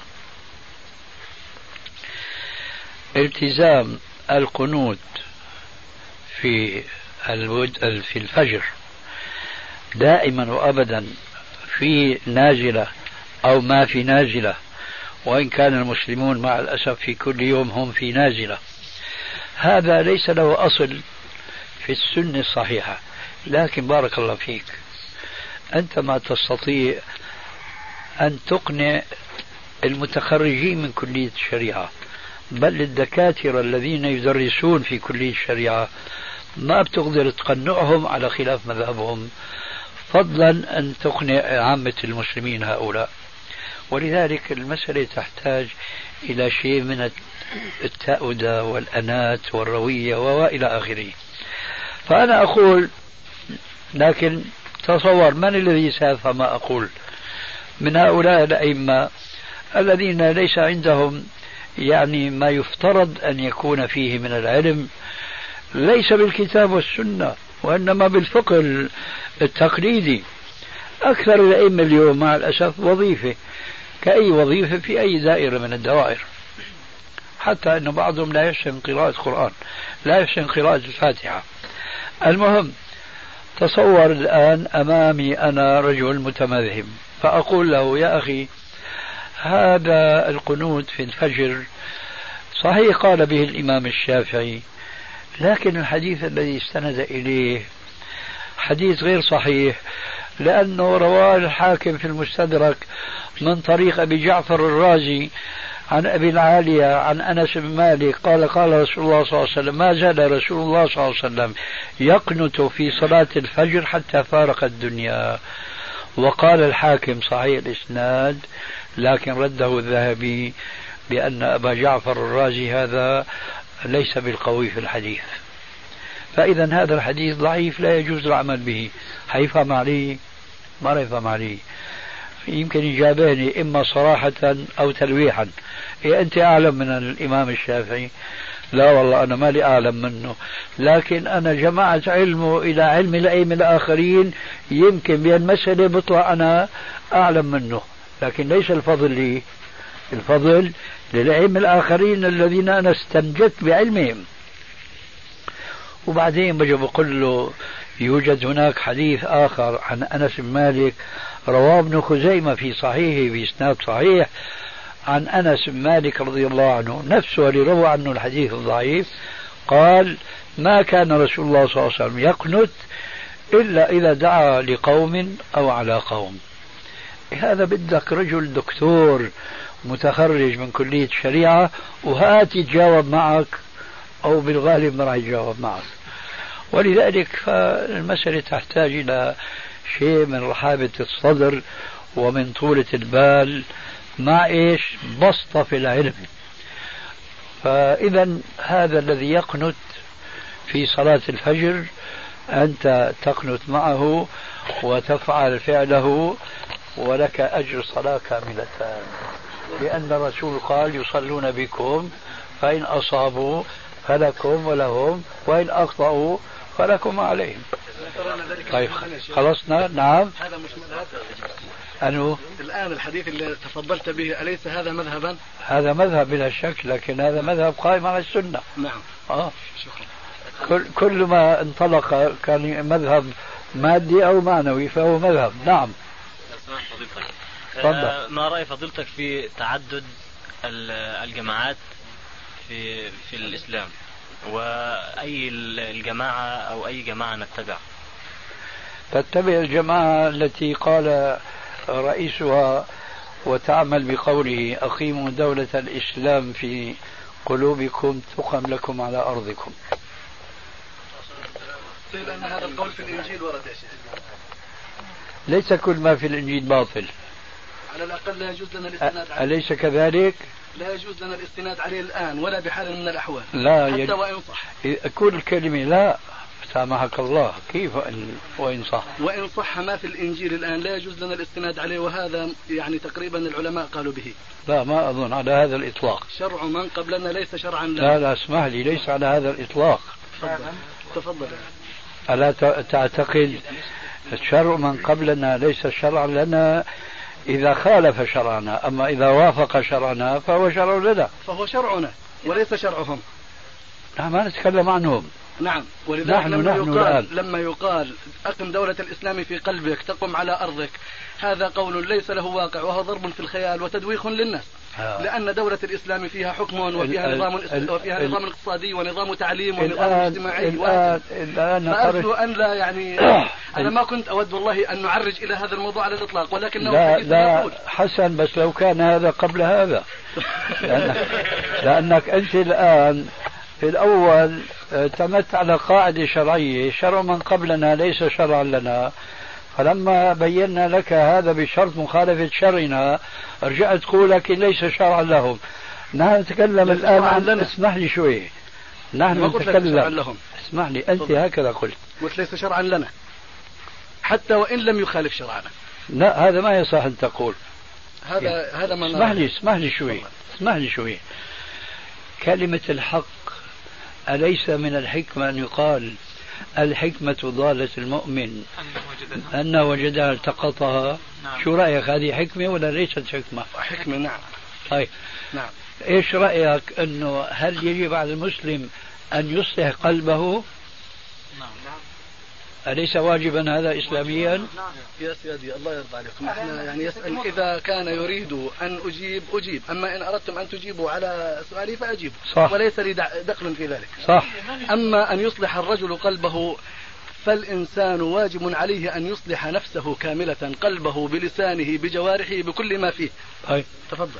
[SPEAKER 2] التزام القنوت في الفجر دائما وأبدا في نازلة أو ما في نازلة، وإن كان المسلمون مع الأسف في كل يوم هم في نازلة، هذا ليس له أصل في السنة الصحيحة. لكن بارك الله فيك، أنت ما تستطيع أن تقنع المتخرجين من كلية الشريعة، بل الدكاترة الذين يدرسون في كلية الشريعة ما بتقدر تقنعهم على خلاف مذهبهم، فضلا أن تقنع عامة المسلمين هؤلاء. ولذلك المسألة تحتاج إلى شيء من التأودة والأنات والروية وإلى آخره. فأنا أقول، لكن تصور من الذي سيفهم ما أقول من هؤلاء الأئمة الذين ليس عندهم يعني ما يفترض أن يكون فيه من العلم، ليس بالكتاب والسنة وإنما بالفقه التقليدي. أكثر الأئمة اليوم مع الأسف وظيفة كأي وظيفة في أي دائرة من الدوائر، حتى أن بعضهم لا يحسن قراءة قرآن، لا يحسن قراءة الفاتحة. المهم، تصور الآن أمامي أنا رجل متمذهب، فأقول له يا أخي هذا القنوت في الفجر صحيح قال به الإمام الشافعي، لكن الحديث الذي استند إليه حديث غير صحيح، لأنه رواه الحاكم في المستدرك من طريق أبي جعفر الرازي عن أبي العالية عن أنس بن مالك قال قال رسول الله صلى الله عليه وسلم ما زال رسول الله صلى الله عليه وسلم يقنت في صلاة الفجر حتى فارق الدنيا. وقال الحاكم صحيح الإسناد، لكن رده الذهبي بأن أبا جعفر الرازي هذا ليس بالقوي في الحديث. فإذا هذا الحديث ضعيف لا يجوز العمل به. حيفهم علي؟ ما يفهم علي. يمكن يجابني إما صراحة أو تلويحا، إيه أنت أعلم من الإمام الشافعي؟ لا والله أنا ما لي أعلم منه، لكن أنا جمعت علمه إلى علم الأئمة الآخرين، يمكن بهالمسألة بطلع أنا أعلم منه، لكن ليس الفضل لي، الفضل للأئمة الآخرين الذين أنا استنجدت بعلمهم. وبعدين بجي بقول له يوجد هناك حديث آخر عن أنس بن مالك رواه ابن خزيمة في صحيحه بإسناد صحيح عن أنس بن مالك رضي الله عنه نفسه اللي روى عنه الحديث الضعيف، قال ما كان رسول الله صلى الله عليه وسلم يقنت إلا إذا دعا لقوم أو على قوم. هذا بدك رجل دكتور متخرج من كلية الشريعة وهات يتجاوب معك، أو بالغالب ما راح يتجاوب معك. ولذلك فالمسألة تحتاج إلى شيء من رحابة الصدر ومن طولة البال مع إيش بسطة في العلم. فإذا هذا الذي يقنت في صلاة الفجر أنت تقنت معه وتفعل فعله ولك أجر صلاة كاملتان، لأن الرسول قال يصلون بكم فإن أصابوا فلكم ولهم وإن أخطأوا فلكم عليهم. طيب خلصنا. نعم
[SPEAKER 3] هذا مش مذهب.
[SPEAKER 2] أنه
[SPEAKER 3] الآن الحديث اللي تفضلت به أليس هذا مذهبا؟
[SPEAKER 2] هذا مذهب بلا شك، لكن هذا مذهب قائم على السنة.
[SPEAKER 3] نعم.
[SPEAKER 2] شكرا. كل ما انطلق كان مذهب مادي أو معنوي فهو مذهب. نعم.
[SPEAKER 5] ما رأي فضيلتك في تعدد الجماعات في الإسلام، وأي الجماعة أو أي جماعة نتبع؟
[SPEAKER 2] تتبع الجماعة التي قال رئيسها وتعمل بقوله أقيموا دولة الإسلام في قلوبكم تقم لكم على أرضكم.
[SPEAKER 3] لأن هذا القول في الإنجيل ورد يا شيخ.
[SPEAKER 2] ليس كل ما في الإنجيل باطل،
[SPEAKER 3] على الأقل لا يجوز لنا الاستناد عليه.
[SPEAKER 2] أليس كذلك؟
[SPEAKER 3] لا يجوز لنا الاستناد عليه الآن ولا بحال من الأحوال
[SPEAKER 2] لا
[SPEAKER 3] حتى وإن صح.
[SPEAKER 2] كل كلمة لا سامحك الله، كيف وإن صح؟
[SPEAKER 3] وإن صح ما في الإنجيل الآن لا يجوز لنا الاستناد عليه، وهذا يعني تقريبا العلماء قالوا به.
[SPEAKER 2] لا، ما أظن على هذا الإطلاق.
[SPEAKER 3] شرع من قبلنا ليس شرعا لنا.
[SPEAKER 2] لا لا، اسمح لي، ليس على هذا الإطلاق.
[SPEAKER 3] تفضل.
[SPEAKER 2] ألا تعتقد شرع من قبلنا ليس شرعا لنا إذا خالف شرعنا، أما إذا وافق شرعنا فهو شرع لنا.
[SPEAKER 3] فهو شرعنا وليس شرعهم.
[SPEAKER 2] نحن ما نتكلم عنهم.
[SPEAKER 3] نعم، ولذلك
[SPEAKER 2] نحن
[SPEAKER 3] لما يقال أقم دولة الإسلام في قلبك تقم على أرضك، هذا قول ليس له واقع، وهو ضرب في الخيال وتدويخ للناس. لأن دولة الإسلام فيها حكم وفيها نظام اقتصادي ونظام تعليم ونظام اجتماعي. فأرجو أن لا يعني أنا ما كنت أود والله أن نعرج إلى هذا الموضوع على الإطلاق، ولكنه
[SPEAKER 2] لا حسن، بس لو كان هذا قبل هذا. لأنك أنت الآن في الأول اعتمدت على قاعدة شرعية، شرع من قبلنا ليس شرعا لنا، فلما بينا لك هذا بشرط مخالفة شرعنا رجعت تقول لك ليس شرعا لهم. نحن نتكلم الآن عن اسمح لي شوي، نحن نتكلم، اسمح لي، أنت هكذا قلت
[SPEAKER 3] ليس شرعا لنا حتى وإن لم يخالف شرعنا.
[SPEAKER 2] لا، هذا ما يصح أن تقول.
[SPEAKER 3] هذا ما
[SPEAKER 2] اسمح لي شوي. كلمة الحق أليس من الحكمة أن يقال الحكمة ضالة المؤمن أن وجدها التقطها؟ نعم. شو رأيك، هذه حكمة ولا ليست حكمة؟
[SPEAKER 3] حكمة، نعم.
[SPEAKER 2] طيب،
[SPEAKER 3] نعم.
[SPEAKER 2] إيش رأيك أنه هل يجب على المسلم أن يصلح قلبه؟ نعم. أليس واجبا هذا إسلاميا؟
[SPEAKER 3] يا سيدي الله يرضى عليكم، احنا يعني يسأل إذا كان يريد أن أجيب، أما إن أردتم أن تجيبوا على سؤالي فأجيب، صح. وليس لي دخل في ذلك،
[SPEAKER 2] صح.
[SPEAKER 3] أما أن يصلح الرجل قلبه فالإنسان واجب عليه أن يصلح نفسه كاملة، قلبه بلسانه بجوارحه بكل ما فيه.
[SPEAKER 2] طيب،
[SPEAKER 3] تفضل.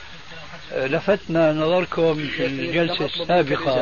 [SPEAKER 2] لفتنا نظركم في الجلسة السابقة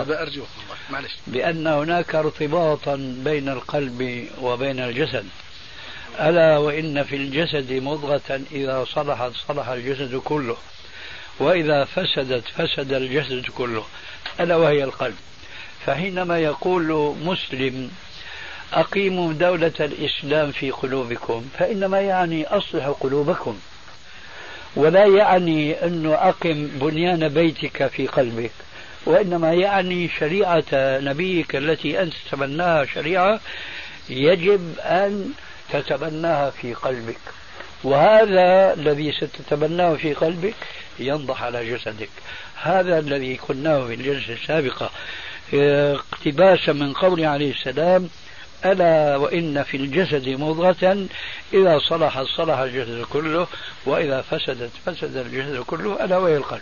[SPEAKER 2] بأن هناك ارتباطا بين القلب وبين الجسد، ألا وإن في الجسد مضغة إذا صلحت صلح الجسد كله، وإذا فسدت فسد الجسد كله، ألا وهي القلب. فحينما يقول مسلم أقيموا دولة الإسلام في قلوبكم، فإنما يعني أصلحوا قلوبكم، ولا يعني أنه أقم بنيان بيتك في قلبك، وإنما يعني شريعة نبيك التي أنت تتبناها شريعة يجب أن تتبناها في قلبك، وهذا الذي ستتبناه في قلبك ينضح على جسدك. هذا الذي قلناه في الجلسة السابقة اقتباسا من قول عليه السلام ألا وإن في الجسد مضغة إذا صلحت صلح الجسد كله وإذا فسدت فسد الجسد كله، ألا وهي القلب.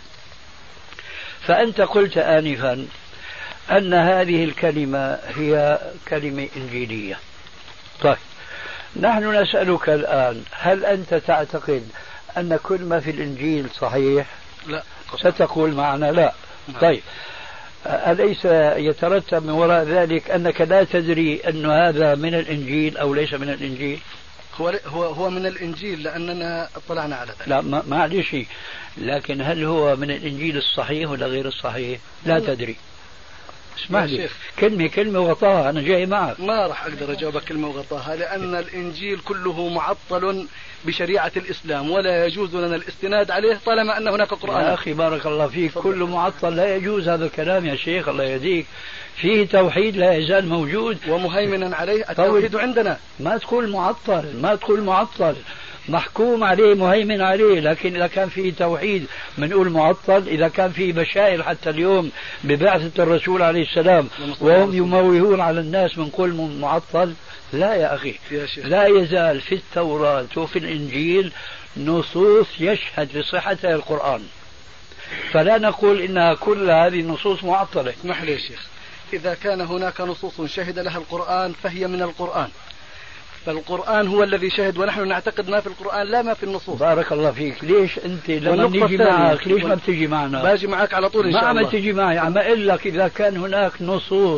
[SPEAKER 2] فأنت قلت آنفا أن هذه الكلمة هي كلمة إنجيلية. طيب، نحن نسألك الآن هل أنت تعتقد أن كل ما في الإنجيل صحيح؟
[SPEAKER 3] لا.
[SPEAKER 2] ستقول معنا لا. طيب، أليس يترتب من وراء ذلك أنك لا تدري أن هذا من الإنجيل أو ليس من الإنجيل؟
[SPEAKER 3] هو من الإنجيل لأننا اطلعنا على ذلك.
[SPEAKER 2] لا، معلش، لكن هل هو من الإنجيل الصحيح ولا غير الصحيح؟ لا تدري. اسمح لي، كلمة وغطاها، أنا جاي معك.
[SPEAKER 3] ما راح أقدر أجاوبك كلمة وغطاها، لأن الإنجيل كله معطل بشريعة الإسلام ولا يجوز لنا الاستناد عليه طالما أن هناك قرآن.
[SPEAKER 2] يا أخي بارك الله فيك، كل معطل لا يجوز هذا الكلام يا شيخ، الله يهديك. فيه توحيد لا يزال موجود
[SPEAKER 3] ومهيمنا عليه التوحيد عندنا.
[SPEAKER 2] ما تقول معطل، محكوم عليه مهيمن عليه، لكن إذا كان فيه توحيد بنقول معطل. إذا كان فيه بشائر حتى اليوم ببعثة الرسول عليه السلام وهم يموهون على الناس بنقول معطل. لا يا أخي، لا يزال في التوراة وفي الإنجيل نصوص يشهد بصحتها القرآن، فلا نقول إنها كل هذه النصوص معطلة.
[SPEAKER 3] اسمح لي يا شيخ، إذا كان هناك نصوص شهد لها القرآن فهي من القرآن، فالقرآن هو الذي شهد، ونحن نعتقد ما في القرآن لا ما في النصوص.
[SPEAKER 2] بارك الله فيك. ليش أنت لما نيجي معك ليش ما بتجي معنا؟
[SPEAKER 3] باجي معك على طول إن شاء الله.
[SPEAKER 2] ما تجي معي، عم أقول لك إذا كان هناك نصوص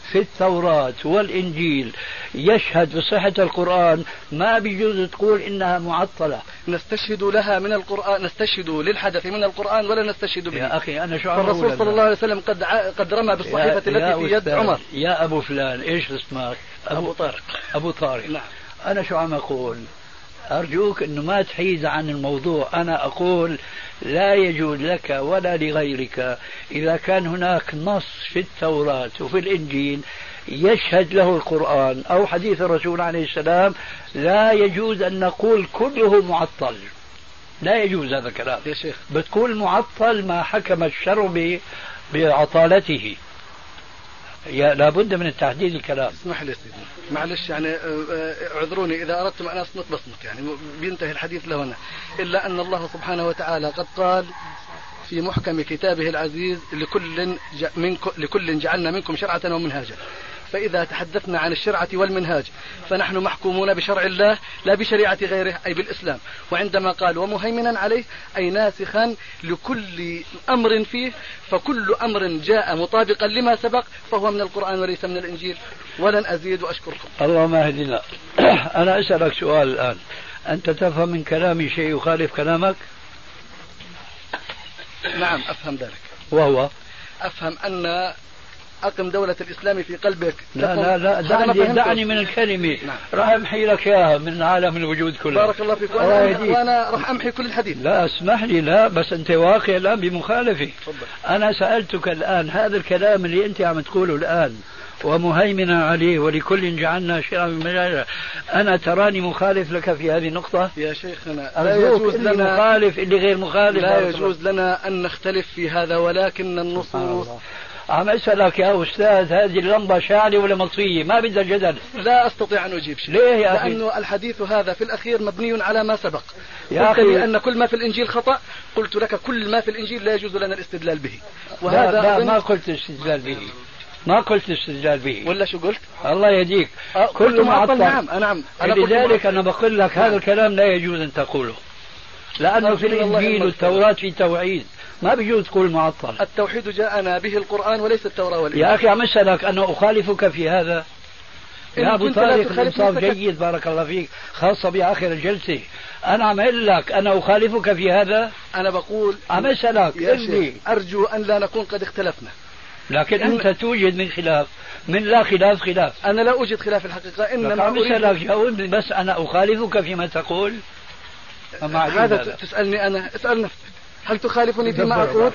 [SPEAKER 2] في التوراة والإنجيل يشهد بصحة القرآن ما بيجوز تقول إنها معطلة.
[SPEAKER 3] نستشهد لها من القرآن، نستشهد للحدث من القرآن ولا نستشهد به.
[SPEAKER 2] يا أخي أنا شو
[SPEAKER 3] الرسول صلى الله عليه وسلم قد رمى بالصحيفة التي في يد عمر.
[SPEAKER 2] يا أبو فلان إيش اسمك؟
[SPEAKER 3] أبو طارق.
[SPEAKER 2] أبو طارق.
[SPEAKER 3] نعم.
[SPEAKER 2] أنا شو عم أقول؟ أرجوك أنه ما تحيز عن الموضوع. أنا أقول لا يجوز لك ولا لغيرك إذا كان هناك نص في التوراة وفي الإنجيل يشهد له القرآن أو حديث الرسول عليه السلام، لا يجوز أن نقول كله معطل. لا يجوز هذا الكلام
[SPEAKER 3] يا شيخ.
[SPEAKER 2] بتقول معطل ما حكم الشرع بعطالته. لابد من التحديد الكلام.
[SPEAKER 3] اسمح لي سيدي معلش، يعني اعذروني إذا أردتم أن أصمت بصمت، يعني بينتهي الحديث لهنا، إلا أن الله سبحانه وتعالى قد قال في محكم كتابه العزيز لكل جعلنا منكم شرعة ومنهاجا. فإذا تحدثنا عن الشرعة والمنهاج فنحن محكومون بشرع الله لا بشريعة غيره، أي بالإسلام. وعندما قال ومهيمنا عليه أي ناسخا لكل أمر فيه، فكل أمر جاء مطابقا لما سبق فهو من القرآن وليس من الإنجيل. ولن أزيد وأشكركم.
[SPEAKER 2] اللهم اهدنا. أنا أسألك سؤال الآن، أنت تفهم من كلامي شيء يخالف كلامك؟
[SPEAKER 3] نعم أفهم ذلك.
[SPEAKER 2] وهو
[SPEAKER 3] أفهم أن أقم دولة الإسلام في قلبك.
[SPEAKER 2] لا دعني من الكلمة.
[SPEAKER 3] نعم.
[SPEAKER 2] راح أمحي لك إياها من عالم الوجود كله.
[SPEAKER 3] بارك الله فيك. وأنا راح أمحي كل الحديث.
[SPEAKER 2] لا اسمح لي، لا بس أنت واقع الآن بمخالفة.
[SPEAKER 3] تفضل.
[SPEAKER 2] أنا سألتك الآن هذا الكلام اللي أنت عم تقوله الآن ومهيمنا عليه ولكل جعلنا شرعا منهاجا، أنا تراني مخالف لك في هذه النقطة؟
[SPEAKER 3] يا شيخنا
[SPEAKER 2] لا يجوز لنا مخالف اللي غير مخالف.
[SPEAKER 3] لا يجوز لنا أن نختلف في هذا، ولكن النصوص.
[SPEAKER 2] عم أسألك يا أستاذ، هذه اللمبة شاعلة ولا مطفية؟ ما بدها جدل.
[SPEAKER 3] لا أستطيع أن أجيب شيء.
[SPEAKER 2] ليه يا أخي؟
[SPEAKER 3] لأنه الحديث هذا في الأخير مبني على ما سبق.
[SPEAKER 2] يا
[SPEAKER 3] قلت
[SPEAKER 2] أخي
[SPEAKER 3] لي أن كل ما في الإنجيل خطأ، قلت لك كل ما في الإنجيل لا يجوز لنا الاستدلال به.
[SPEAKER 2] وهذا لا ما قلت استدلال به، ما قلت استدلال به.
[SPEAKER 3] ولا شو قلت؟
[SPEAKER 2] الله يهديك.
[SPEAKER 3] كل معطل. نعم.
[SPEAKER 2] لذلك أنا بقول لك هذا الكلام لا يجوز أن تقوله، لأنه في الإنجيل والتوراة في توعيد، ما بيجوز تقول معطل.
[SPEAKER 3] التوحيد جاءنا به القرآن وليس التوراة والإنجيل.
[SPEAKER 2] يا أخي عم أسألك أنا أخالفك في هذا؟ يا أبو طارق الإنصاف جيد بارك الله فيك، خاصة بآخر الجلسة. أنا عم أقول لك أنا أخالفك في هذا.
[SPEAKER 3] أنا بقول
[SPEAKER 2] عم أسألك
[SPEAKER 3] أرجو أن لا نكون قد اختلفنا،
[SPEAKER 2] لكن أنت توجد من خلاف، من لا خلاف خلاف.
[SPEAKER 3] أنا لا أوجد خلاف الحقيقة، إنما
[SPEAKER 2] عم أسألك جاوبني بس. أنا أخالفك فيما تقول.
[SPEAKER 3] هذا تسألني أنا، اسأل نفسك هل تخالفني فيما أقول؟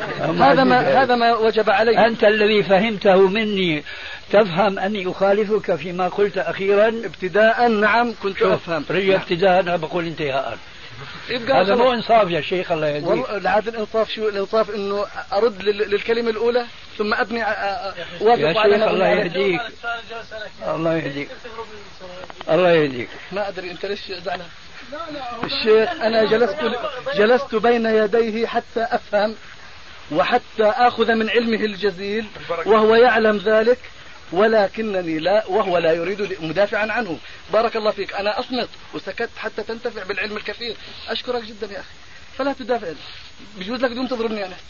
[SPEAKER 3] هذا ما وجب علي.
[SPEAKER 2] أنت الذي فهمته مني تفهم أني أخالفك فيما قلت أخيرا.
[SPEAKER 3] ابتداء نعم كنت أفهم.
[SPEAKER 2] رجع ابتداء أنا بقول انتهاء. هذا مو إنصاف يا شيخ الله يهديك.
[SPEAKER 3] والله عاد الإنصاف شو الإنصاف؟ إنه أرد للكلمة الأولى ثم أبني
[SPEAKER 2] وافق على الله يهديك. الله يهديك. الله يهديك.
[SPEAKER 3] ما أدري أنت ليش زعلان. الشيخ أنا جلست بين يديه حتى أفهم وحتى أخذ من علمه الجزيل وهو يعلم ذلك، ولكنني لا، وهو لا يريد مدافعا عنه. بارك الله فيك. أنا أصمت وسكت حتى تنتفع بالعلم الكثير. أشكرك جدا يا أخي، فلا تدافع. بجوز لك دون تضربني أنا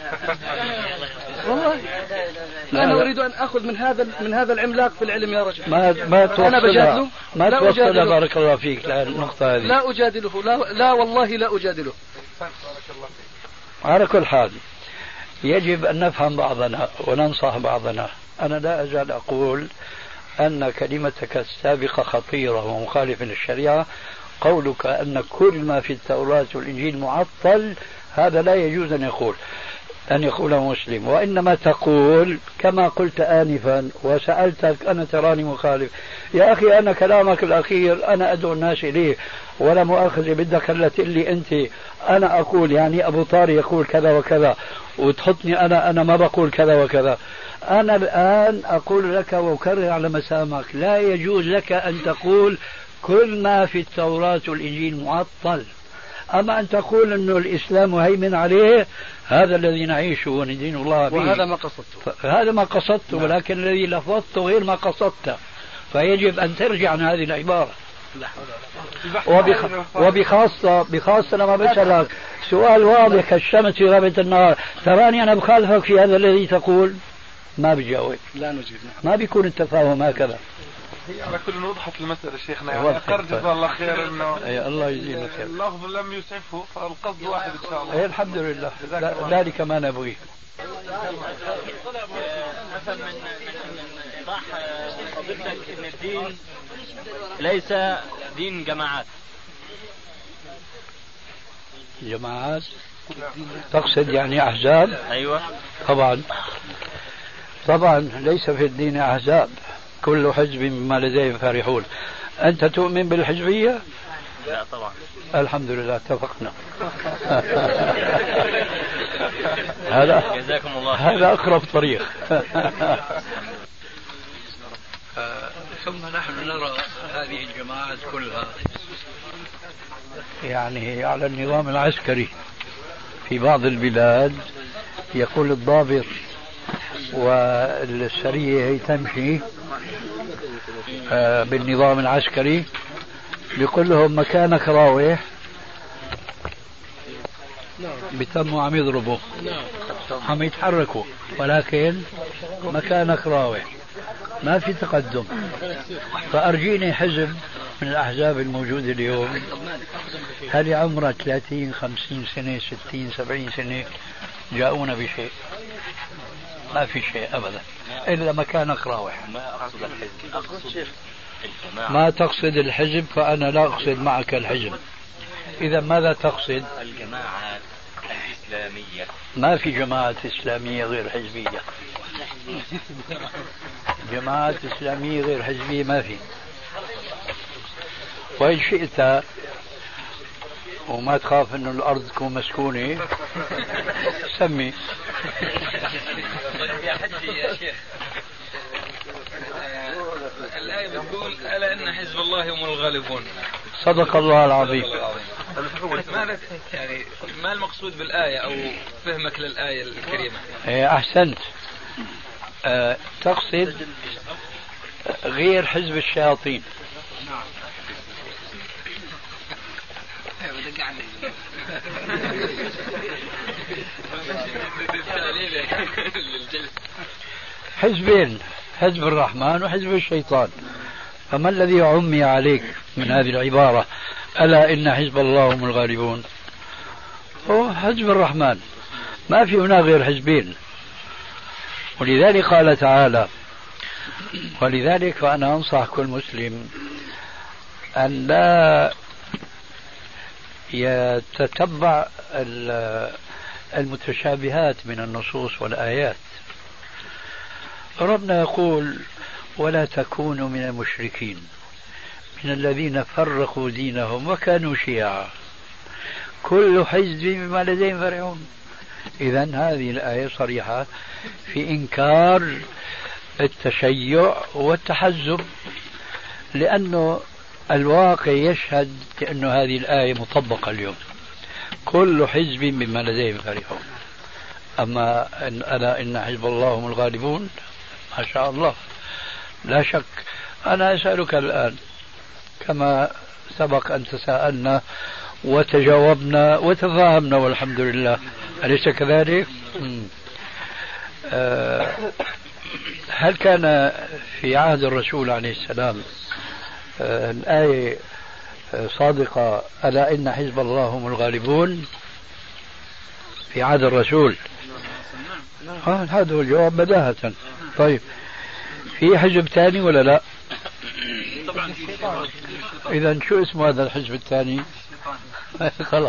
[SPEAKER 3] والله. أنا أريد أن أخذ من هذا العملاق في العلم يا رجل.
[SPEAKER 2] ما توصلها، ما توصلها. بارك الله فيك النقطة هذه.
[SPEAKER 3] لا أجادله، لا والله لا أجادله.
[SPEAKER 2] على كل حال يجب أن نفهم بعضنا وننصح بعضنا. أنا لا أزال أقول أن كلمتك السابقة خطيرة ومخالفة للشريعة. قولك أن كل ما في التوراة والإنجيل معطل، هذا لا يجوز أن يقوله مسلم، وإنما تقول كما قلت آنفا وسألتك أنا تراني مخالف. يا أخي أنا كلامك الأخير أنا أدعو الناس إليه، ولا مؤاخذة بدك هلا تقول لي أنت أنا أقول يعني أبو طارق يقول كذا وكذا وتحطني أنا ما بقول كذا وكذا. أنا الآن أقول لك وأكرر على مسامعك، لا يجوز لك أن تقول كل ما في التوراة والإنجيل معطل. أما أن تقول أنه الإسلام مهيمن عليه، هذا الذي نعيشه وندين الله به،
[SPEAKER 3] وهذا ما قصدته.
[SPEAKER 2] هذا ما قصدته، ولكن الذي لفظته غير ما قصدته، فيجب أن ترجع عن هذه العبارة. وبخاصة لما بسألك سؤال واضح كالشمس في رابعة النهار، تراني أنا بخالفك في هذا الذي تقول؟ ما بيجاوب.
[SPEAKER 3] لا نجيب.
[SPEAKER 2] ما بيكون التفاهم هكذا.
[SPEAKER 6] هي على كل وضحت المسألة شيخنا، يعني أقر جزاه الله خير إنه
[SPEAKER 2] الله يجزيه خير.
[SPEAKER 6] اللفظ لم يسعفه فالقصد واحد إن شاء الله.
[SPEAKER 2] إيه الحمد لله، ذلك ما نبغيه.
[SPEAKER 5] مثلا من إيضاح فضيلتك إن الدين ليس دين جماعات.
[SPEAKER 2] جماعات تقصد يعني أحزاب؟
[SPEAKER 5] أيوة
[SPEAKER 2] طبعا ليس في الدين أحزاب، كل حزب بما لديهم فرحون. أنت تؤمن بالحزبية؟
[SPEAKER 5] لا طبعا.
[SPEAKER 2] الحمد لله اتفقنا.
[SPEAKER 5] جزاكم الله.
[SPEAKER 2] هذا أقرب طريق. ثم نحن نرى هذه الجماعات كلها يعني على النظام العسكري. في بعض البلاد يقول الضابط والسرية هي تمشي بالنظام العسكري، بيقول لهم مكانك راوح، بتموا عم يضربوا عم يتحركوا، ولكن مكانك راوح، ما في تقدم. فأرجيني حزب من الأحزاب الموجودة اليوم هل عمره 30 50 سنة 60 70 سنة جاءونا بشيء؟ ما في شيء أبدا إلا مكانك راوح.
[SPEAKER 5] ما أقصد الحزب، أقصد الجماعة.
[SPEAKER 2] ما تقصد الحزب فأنا لا أقصد معك الحزب. إذا ماذا تقصد؟
[SPEAKER 5] الجماعات الإسلامية.
[SPEAKER 2] ما في جماعة إسلامية غير حزبية. جماعات إسلامية غير حزبية ما في. وإن شئت وما تخاف أن الأرض تكون مسكونة سمي.
[SPEAKER 4] يا شيخ الآية بتقول ألا إن حزب الله هم الغالبون.
[SPEAKER 2] صدق الله العظيم.
[SPEAKER 4] يعني ما المقصود بالآية أو فهمك للآية الكريمة؟
[SPEAKER 2] أحسنت. تقصد غير حزب الشياطين. حزبين، حزب الرحمن وحزب الشيطان. فما الذي عمي عليك من هذه العبارة ألا إن حزب الله هم الغالبون؟ هو حزب الرحمن، ما في هنا غير حزبين. ولذلك قال تعالى: ولذلك فأنا أنصح كل مسلم أن لا يتتبع المتشابهات من النصوص والآيات. ربنا يقول: ولا تكونوا من المشركين من الذين فرقوا دينهم وكانوا شيعا كل حزب بما لديهم فرحون. إذن هذه الآية صريحة في إنكار التشيع والتحزب، لأنه الواقع يشهد بأن هذه الآية مطبقة اليوم. كل حزب بما لديهم فرحون. أما ألا إن حزب الله هم الغالبون، ما شاء الله لا شك. أنا أسألك الآن كما سبق أن تساءلنا وتجاوبنا وتفاهمنا والحمد لله، أليس كذلك؟ هل كان في عهد الرسول عليه السلام الآية صادقة ألا إن حزب الله هم الغالبون في عهد الرسول؟ هذا هو الجواب بداهة. طيب في حزب ثاني ولا لا؟
[SPEAKER 4] طبعا.
[SPEAKER 2] إذا شو اسم هذا الحزب الثاني؟ خلاص.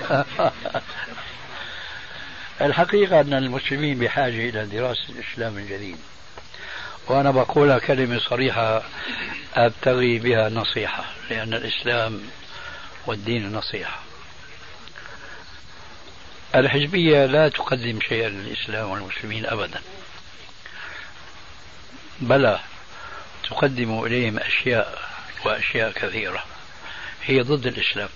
[SPEAKER 2] الحقيقة أن المسلمين بحاجة إلى دراسة الإسلام الجديد، وأنا بقولها كلمة صريحة أبتغي بها نصيحة، لأن الإسلام والدين نصيحة. الحزبية لا تقدم شيئا للإسلام والمسلمين أبدا، بلى تقدم إليهم أشياء وأشياء كثيرة هي ضد الإسلام.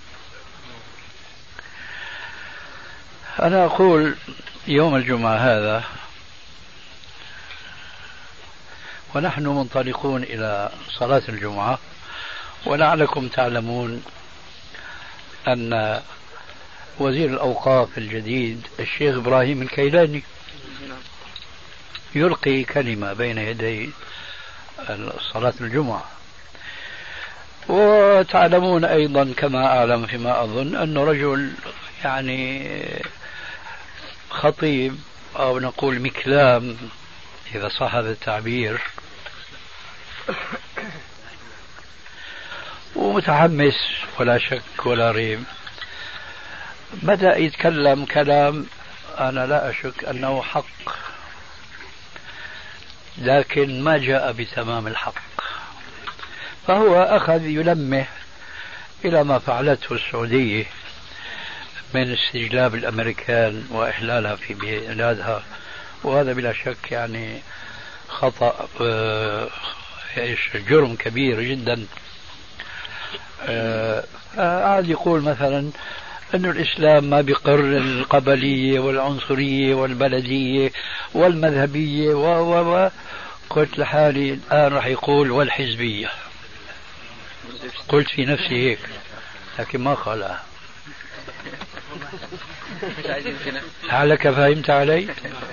[SPEAKER 2] أنا أقول يوم الجمعة هذا ونحن منطلقون إلى صلاة الجمعة، ولعلكم تعلمون أن وزير الأوقاف الجديد الشيخ إبراهيم الكيلاني يلقي كلمة بين يدي صلاة الجمعة. وتعلمون أيضا كما أعلم فيما أظن أنه رجل يعني خطيب أو نقول مكلام إذا صح هذا التعبير، ومتحمس ولا شك ولا ريب. بدأ يتكلم كلام أنا لا أشك أنه حق، لكن ما جاء بتمام الحق، فهو أخذ يلمح إلى ما فعلته السعودية من استجلاب الأمريكان وإحلالها في بلادها، وهذا بلا شك يعني خطأ، جرم كبير جدا. قاعد يقول مثلا أن الإسلام ما بيقر القبلية والعنصرية والبلدية والمذهبية قلت لحالي الآن راح يقول والحزبية، قلت في نفسي هيك لكن ما قالها. لعلك فهمت علي؟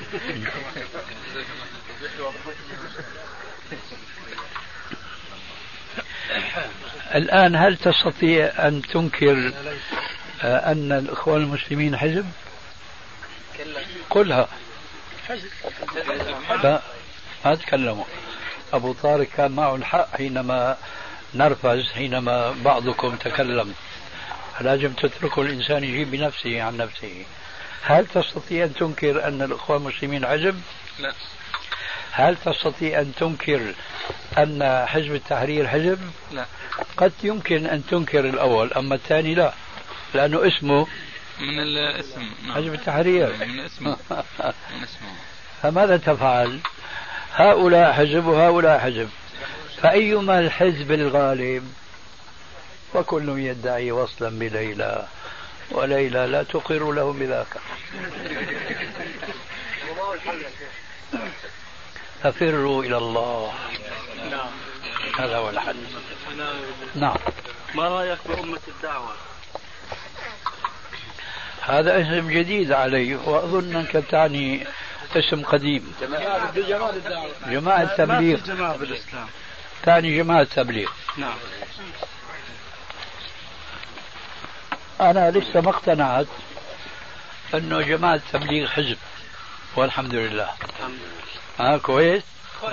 [SPEAKER 2] الآن هل تستطيع أن تنكر أن الإخوان المسلمين حزب؟ قلها. لا ما تكلموا. أبو طارق كان معه الحق حينما نرفز، حينما بعضكم تكلم. لازم تتركوا الإنسان يجيب بنفسه عن نفسه. هل تستطيع أن تنكر أن الإخوان المسلمين حزب؟
[SPEAKER 4] لا.
[SPEAKER 2] هل تستطيع أن تنكر أن حزب التحرير حزب؟
[SPEAKER 4] لا.
[SPEAKER 2] قد يمكن أن تنكر الأول، أما الثاني لا، لأنه اسمه
[SPEAKER 4] من الاسم.
[SPEAKER 2] حزب التحرير
[SPEAKER 4] من اسمه. من اسمه.
[SPEAKER 2] فماذا تفعل؟ هؤلاء حزب وهؤلاء حزب، فأيما الحزب الغالب؟ وكل يدعي وصلا بليلى وليلى لا تقر له بذاك. ففروا إلى الله. هذا هو الحل. نعم.
[SPEAKER 5] ما رأيك بأمة الدعوة؟
[SPEAKER 2] هذا اسم جديد علي، وأظن أنك تعني اسم قديم. جماعة التبليغ.
[SPEAKER 5] جماعة بالإسلام.
[SPEAKER 2] تعني جماعة التبليغ.
[SPEAKER 5] نعم.
[SPEAKER 2] أنا لسه ما اقتنعت أنه جماعة التبليغ حزب، والحمد لله. كويس.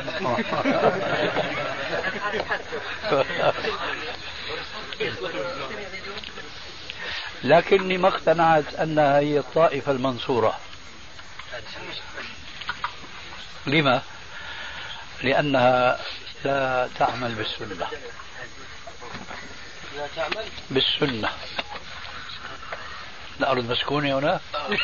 [SPEAKER 2] لكني ما اقتنعت أنها هي الطائفة المنصورة. لما؟ لأنها لا تعمل بالسنة. بالسنة. الأرض مسكونة هنا؟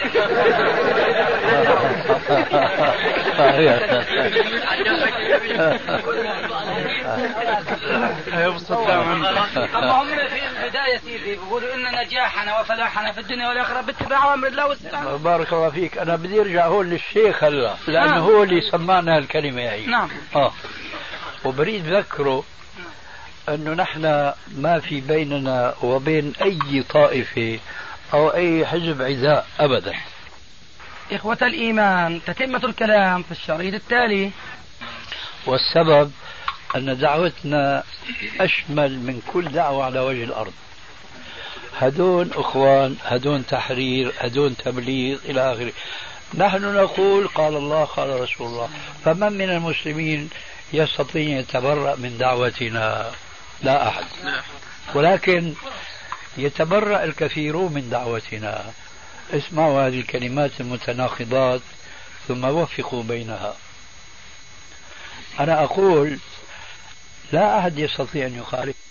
[SPEAKER 1] هم في البداية سيدي بيقولوا إن نجاحنا وفلاحنا في الدنيا والآخرة باتباع أمر الله والسلام.
[SPEAKER 2] بارك الله فيك. أنا بدي أرجع هون للشيخ هلا، لأنه هو اللي سمعنا الكلمة هي.
[SPEAKER 1] نعم.
[SPEAKER 2] وبريد ذكره أنه نحن ما في بيننا وبين أي طائفة أو أي حزب عداء أبدا.
[SPEAKER 1] إخوة الإيمان، تتمة الكلام في الشريط التالي.
[SPEAKER 2] والسبب أن دعوتنا أشمل من كل دعوة على وجه الأرض. هدون أخوان، هدون تحرير، هدون تبليغ إلى آخره. نحن نقول قال الله قال رسول الله، فمن من المسلمين يستطيع يتبرأ من دعوتنا؟ لا أحد. ولكن يتبرأ الكثيرون من دعوتنا. اسمعوا هذه الكلمات المتناقضات ثم وفقوا بينها. أنا أقول لا أحد يستطيع أن يخالف